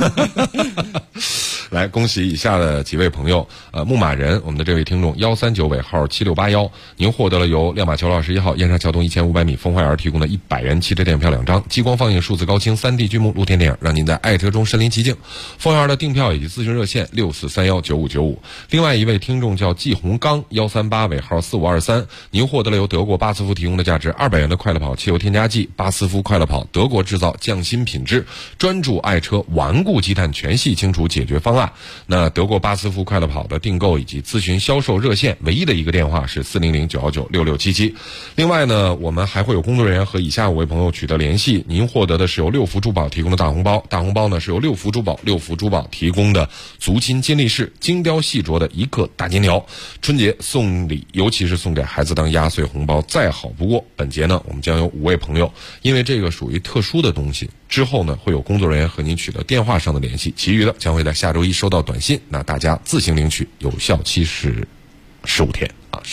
来，恭喜以下的几位朋友，牧马人，我们的这位听众139尾号7681，您获得了由亮马桥路21号燕莎桥东1500米风花园提供的100元汽车电影票2张，激光放映数字高清3D 剧目露天电影，让您在爱车中身临其境。风花园的订票以及咨询热线64319595。另外一位听众叫季红刚138尾号4523，您获得了由德国巴斯夫提供的价值200元的快乐跑汽油添加剂，巴斯夫快乐跑德国制造，匠心品质，专注爱车顽固积碳全系清除解决方案。那德国巴斯夫快乐跑的订购以及咨询销售热线唯一的一个电话是400-919-6677。另外呢，我们还会有工作人员和以下5位朋友取得联系，您获得的是由六福珠宝提供的大红包，大红包呢是由六福珠宝提供的足金金立式精雕细琢的1克大金条，春节送礼，尤其是送给孩子当压岁红包再好不过。本节呢，我们将有5位朋友，因为这个属于特殊的东西，之后呢会有工作人员和您取得电话上的联系，其余的将会在下周一收到短信，那大家自行领取，有效期是15天。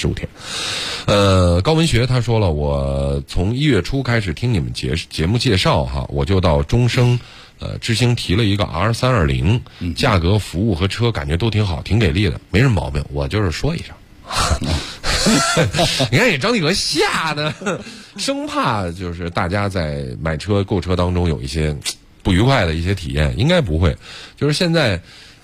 高文学他说了，我从1月初开始听你们节目介绍我就到中升知星提了一个 R320，价格、服务和车感觉都挺好，挺给力的，没什么毛病，我就是说一声。你看，也张立革吓的，生怕就是大家在买车购车当中有一些不愉快的一些体验，应该不会。就是现在，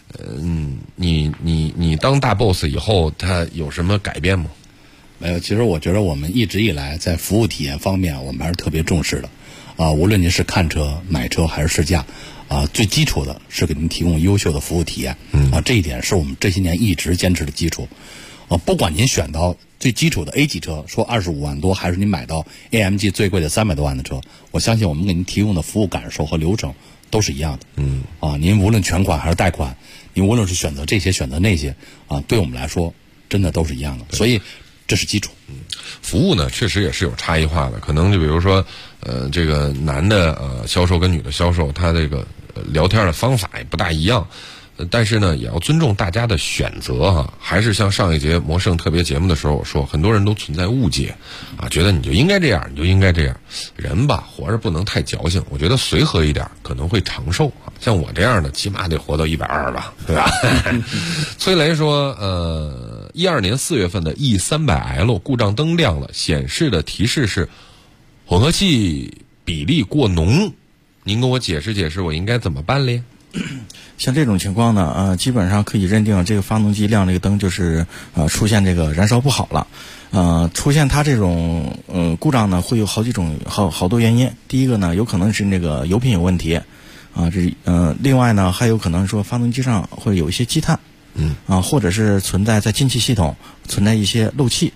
你当大 boss 以后，他有什么改变吗？ 没有，其实我觉得我们一直以来在服务体验方面，我们还是特别重视的。无论您是看车、买车还是试驾，最基础的是给您提供优秀的服务体验。这一点是我们这些年一直坚持的基础。不管您选到最基础的 A 级车，说25万多，还是您买到 AMG 最贵的300多万的车，我相信我们给您提供的服务感受和流程都是一样的。您无论全款还是贷款，您无论是选择这些选择那些对我们来说真的都是一样的，所以这是基础。 服务呢确实也是有差异化的，可能就比如说这个男的销售跟女的销售，他这个聊天的方法也不大一样。但是呢，也要尊重大家的选择还是像上一节魔圣特别节目的时候我说，很多人都存在误解觉得你就应该这样，你就应该这样。人吧，活着不能太矫情，我觉得随和一点可能会长寿像我这样的起码得活到120吧，对吧？崔雷说12年4月份的 E300L 故障灯亮了，显示的提示是混合气比例过浓，您跟我解释解释我应该怎么办嘞？ 像这种情况呢，基本上可以认定这个发动机亮这个灯就是出现这个燃烧不好了。出现它这种故障呢，会有好几种好多原因。第一个呢，有可能是那个油品有问题另外呢，还有可能说发动机上会有一些积碳或者是存在进气系统存在一些漏气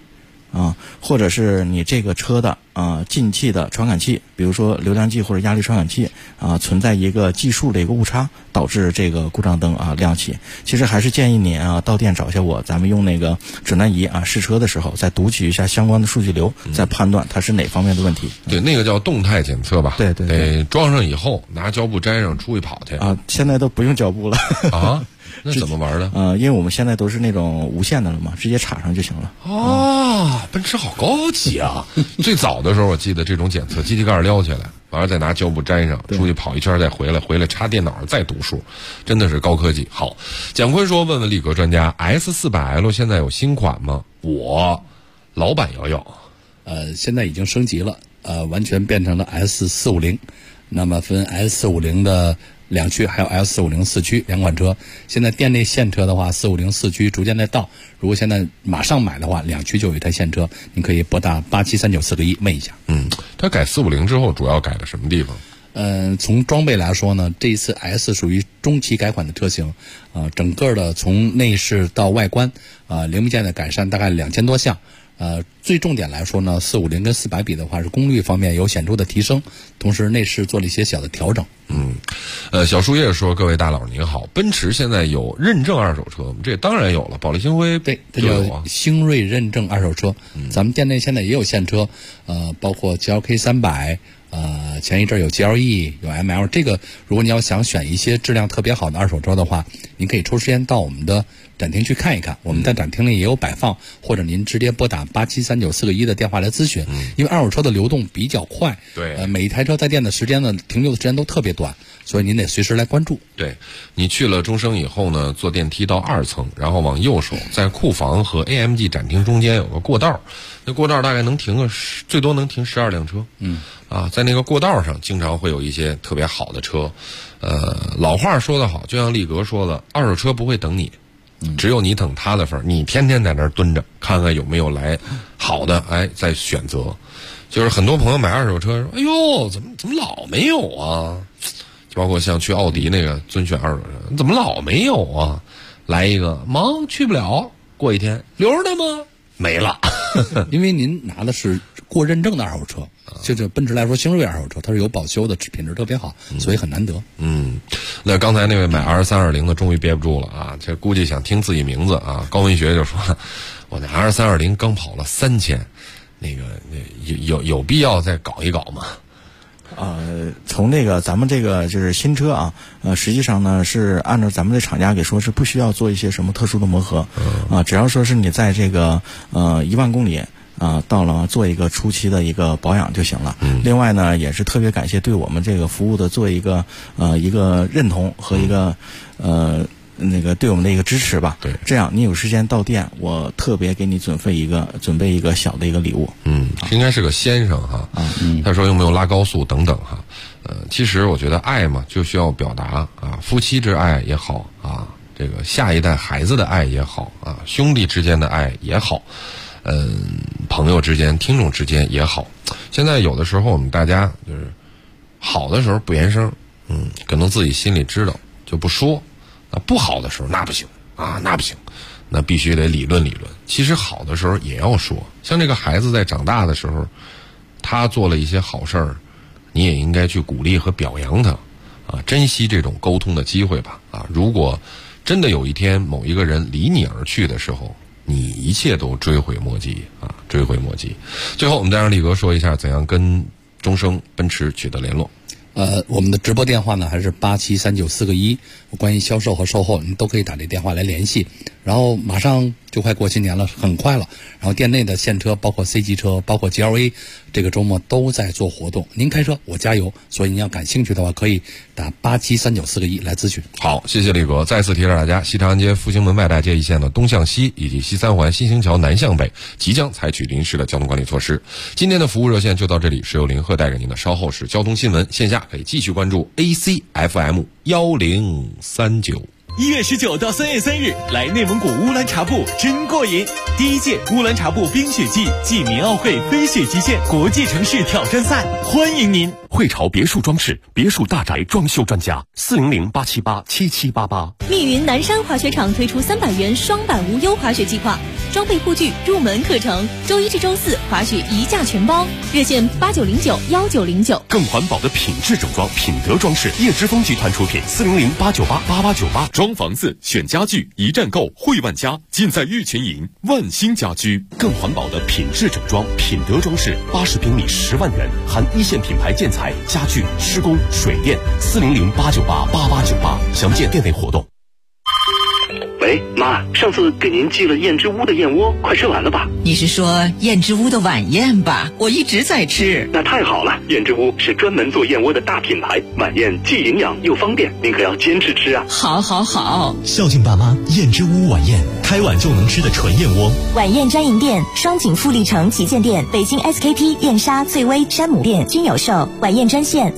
啊，或者是你这个车的进气的传感器，比如说流量计或者压力传感器存在一个计数的一个误差，导致这个故障灯亮起。其实还是建议您到店找一下我，咱们用那个指南仪试车的时候，再读取一下相关的数据流，再判断它是哪方面的问题。 对，那个叫动态检测吧。 对对对。 得装上以后拿胶布粘上，出去跑去现在都不用胶布了啊。那怎么玩的？ 因为我们现在都是那种无线的了嘛，直接插上就行了。 奔驰好高级啊！最早的时候我记得这种检测，机器盖撩起来，完了再拿胶布粘上，出去跑一圈再回来插电脑再读数，真的是高科技。好，蒋坤说问问力格专家 ，S400L 现在有新款吗？我老板要。 现在已经升级了，完全变成了 S450，那么分 S450的2驱还有 S450 4驱2款车。现在店内现车的话，450 4驱逐渐在到，如果现在马上买的话，2驱就有一台现车，你可以拨打873941问一下。 它改450之后主要改的什么地方？ 从装备来说呢，这一次 S 属于中期改款的车型，整个的从内饰到外观，零部件的改善大概2000多项。最重点来说呢，450跟400比的话，是功率方面有显著的提升，同时内饰做了一些小的调整。 小树叶说：“各位大佬您好，奔驰现在有认证二手车吗？这当然有了，保利星辉对，它叫星瑞认证二手车。咱们店内现在也有现车，包括 GLK 300。前一阵有 GLE 有 ML， 这个如果你要想选一些质量特别好的二手车的话，您可以抽时间到我们的展厅去看一看，我们在展厅里也有摆放，或者您直接拨打873941的电话来咨询。因为二手车的流动比较快， 对， 每一台车在店的时间呢，停留的时间都特别短，所以您得随时来关注。 对，你去了中升以后呢，坐电梯到2层，然后往右手，在库房和 AMG 展厅中间有个过道，那过道大概能停最多能停12辆车。在那个过道上经常会有一些特别好的车。老话说得好，就像力格说的，二手车不会等你，只有你等他的份儿。你天天在那儿蹲着，看看有没有来好的，再选择。就是很多朋友买二手车说：“哎呦，怎么老没有啊？”就包括像去奥迪那个尊选二手车，怎么老没有啊？来一个忙去不了，过一天留着的吗？没了。 因为您拿的是过认证的二手车，就是奔驰来说，星瑞二手车它是有保修的，品质特别好，所以很难得。 那刚才那位买 R320 的终于憋不住了啊，这估计想听自己名字啊。高文学就说：“我那 R320 刚跑了3000，那个有必要再搞一搞吗？” 从那个咱们这个就是新车啊，实际上呢是按照咱们的厂家给说是不需要做一些什么特殊的磨合，只要说是你在这个1万公里到了做一个初期的一个保养就行了。另外呢，也是特别感谢对我们这个服务的做一个认同和一个那个对我们的一个支持吧。 对， 这样你有时间到店，我特别给你准备一个小的一个礼物。 应该是个先生哈。他说有没有拉高速等等哈。其实我觉得爱嘛就需要表达啊，夫妻之爱也好啊，这个下一代孩子的爱也好啊，兄弟之间的爱也好，朋友之间、听众之间也好。现在有的时候我们大家就是好的时候不言声，可能自己心里知道就不说。不好的时候那不行啊，那不行，那必须得理论理论。其实好的时候也要说，像这个孩子在长大的时候，他做了一些好事儿，你也应该去鼓励和表扬他啊，珍惜这种沟通的机会吧啊。如果真的有一天某一个人离你而去的时候，你一切都追悔莫及啊，追悔莫及。最后我们再让力格说一下怎样跟中升奔驰取得联络。 我们的直播电话呢还是873941，关于销售和售后您都可以打这电话来联系。然后马上就快过新年了，很快了。然后店内的现车，包括 C 级车，包括 GLA， 这个周末都在做活动。您开车，我加油。所以您要感兴趣的话，可以打873941来咨询。 好，谢谢力哥。再次提示大家，西长安街复兴门外大街一线的东向西以及西三环新兴桥南向北即将采取临时的交通管理措施。今天的服务热线就到这里，是由林鹤带给您的。稍后是交通新闻，线下可以继续关注 ACFM 1039。 1月19到3月3日，来内蒙古乌兰察布真过瘾！第1届乌兰察布冰雪季暨民奥会飞雪极限国际城市挑战赛，欢迎您！ 汇潮别墅装饰别墅大宅装修专家，400-878-7788。 密云南山滑雪场推出300元双板无忧滑雪计划，装备护具、入门课程，周一至周四滑雪一价全包，热线89091909。 更环保的品质整装，品德装饰，叶之峰集团出品，400-898-8898。装房子选家具，一站购汇万家，尽在玉泉营万兴家居。更环保的品质整装，品德装饰，80平米10万元，含一线品牌建材、家具、施工、水电，400-898-8898。详见店内活动。 喂，妈，上次给您寄了燕之屋的燕窝，快吃完了吧？ 你是说燕之屋的晚宴吧？我一直在吃。 那太好了，燕之屋是专门做燕窝的大品牌，晚宴既营养又方便，您可要坚持吃啊！ 好，好，好。 孝敬爸妈，燕之屋晚宴，开碗就能吃的纯燕窝。 晚宴专营店：双井富力城旗舰店、北京 SKP、燕莎、醉威、山姆店均有售。晚宴专线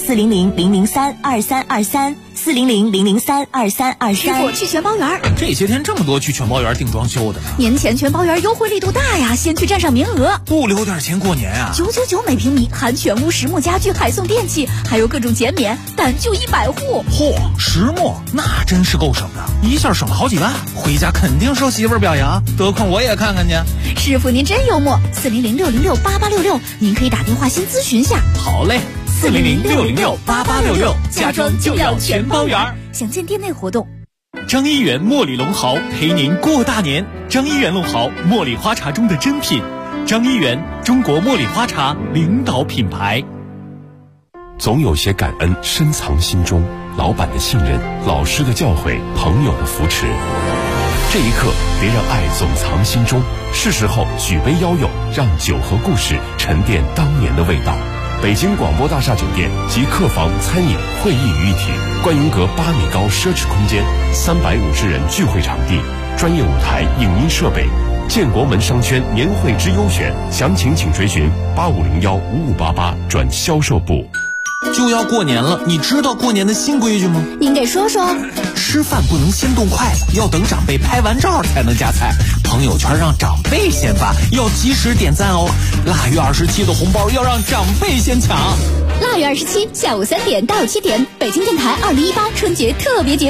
400-003-2323，400-003-2323。 师傅，去全包园。 这些天这么多去全包园订装修的呢？ 年前全包园优惠力度大呀，先去占上名额。 不留点钱过年啊 ？999每平米，含全屋实木家具，还送电器，还有各种减免，但就100户。 嚯，实木那真是够省的，一下省了好几万，回家肯定受媳妇儿表扬，得空我也看看去。 师傅您真幽默，400-606-8866，您可以打电话先咨询下。 好嘞，400-606-8866，家装就要全包园。 详见店内活动。 张一元茉莉龙毫陪您过大年。张一元龙毫，茉莉花茶中的珍品。张一元，中国茉莉花茶领导品牌。 总有些感恩深藏心中，老板的信任，老师的教诲，朋友的扶持。这一刻，别让爱总藏心中，是时候举杯邀友，让酒和故事沉淀当年的味道。北京广播大厦酒店及客房、餐饮、会议于一体，观云阁8米高奢侈空间，350人聚会场地，专业舞台、影音设备。建国门商圈年会之优选，详情请垂询8501-5588转销售部。 就要过年了，你知道过年的新规矩吗？ 您给说说。 吃饭不能先动筷子，要等长辈拍完照才能夹菜。朋友圈让长辈先发，要及时点赞哦。腊月27的红包要让长辈先抢。 腊月27下午3点到7点，北京电台2018春节特别节目。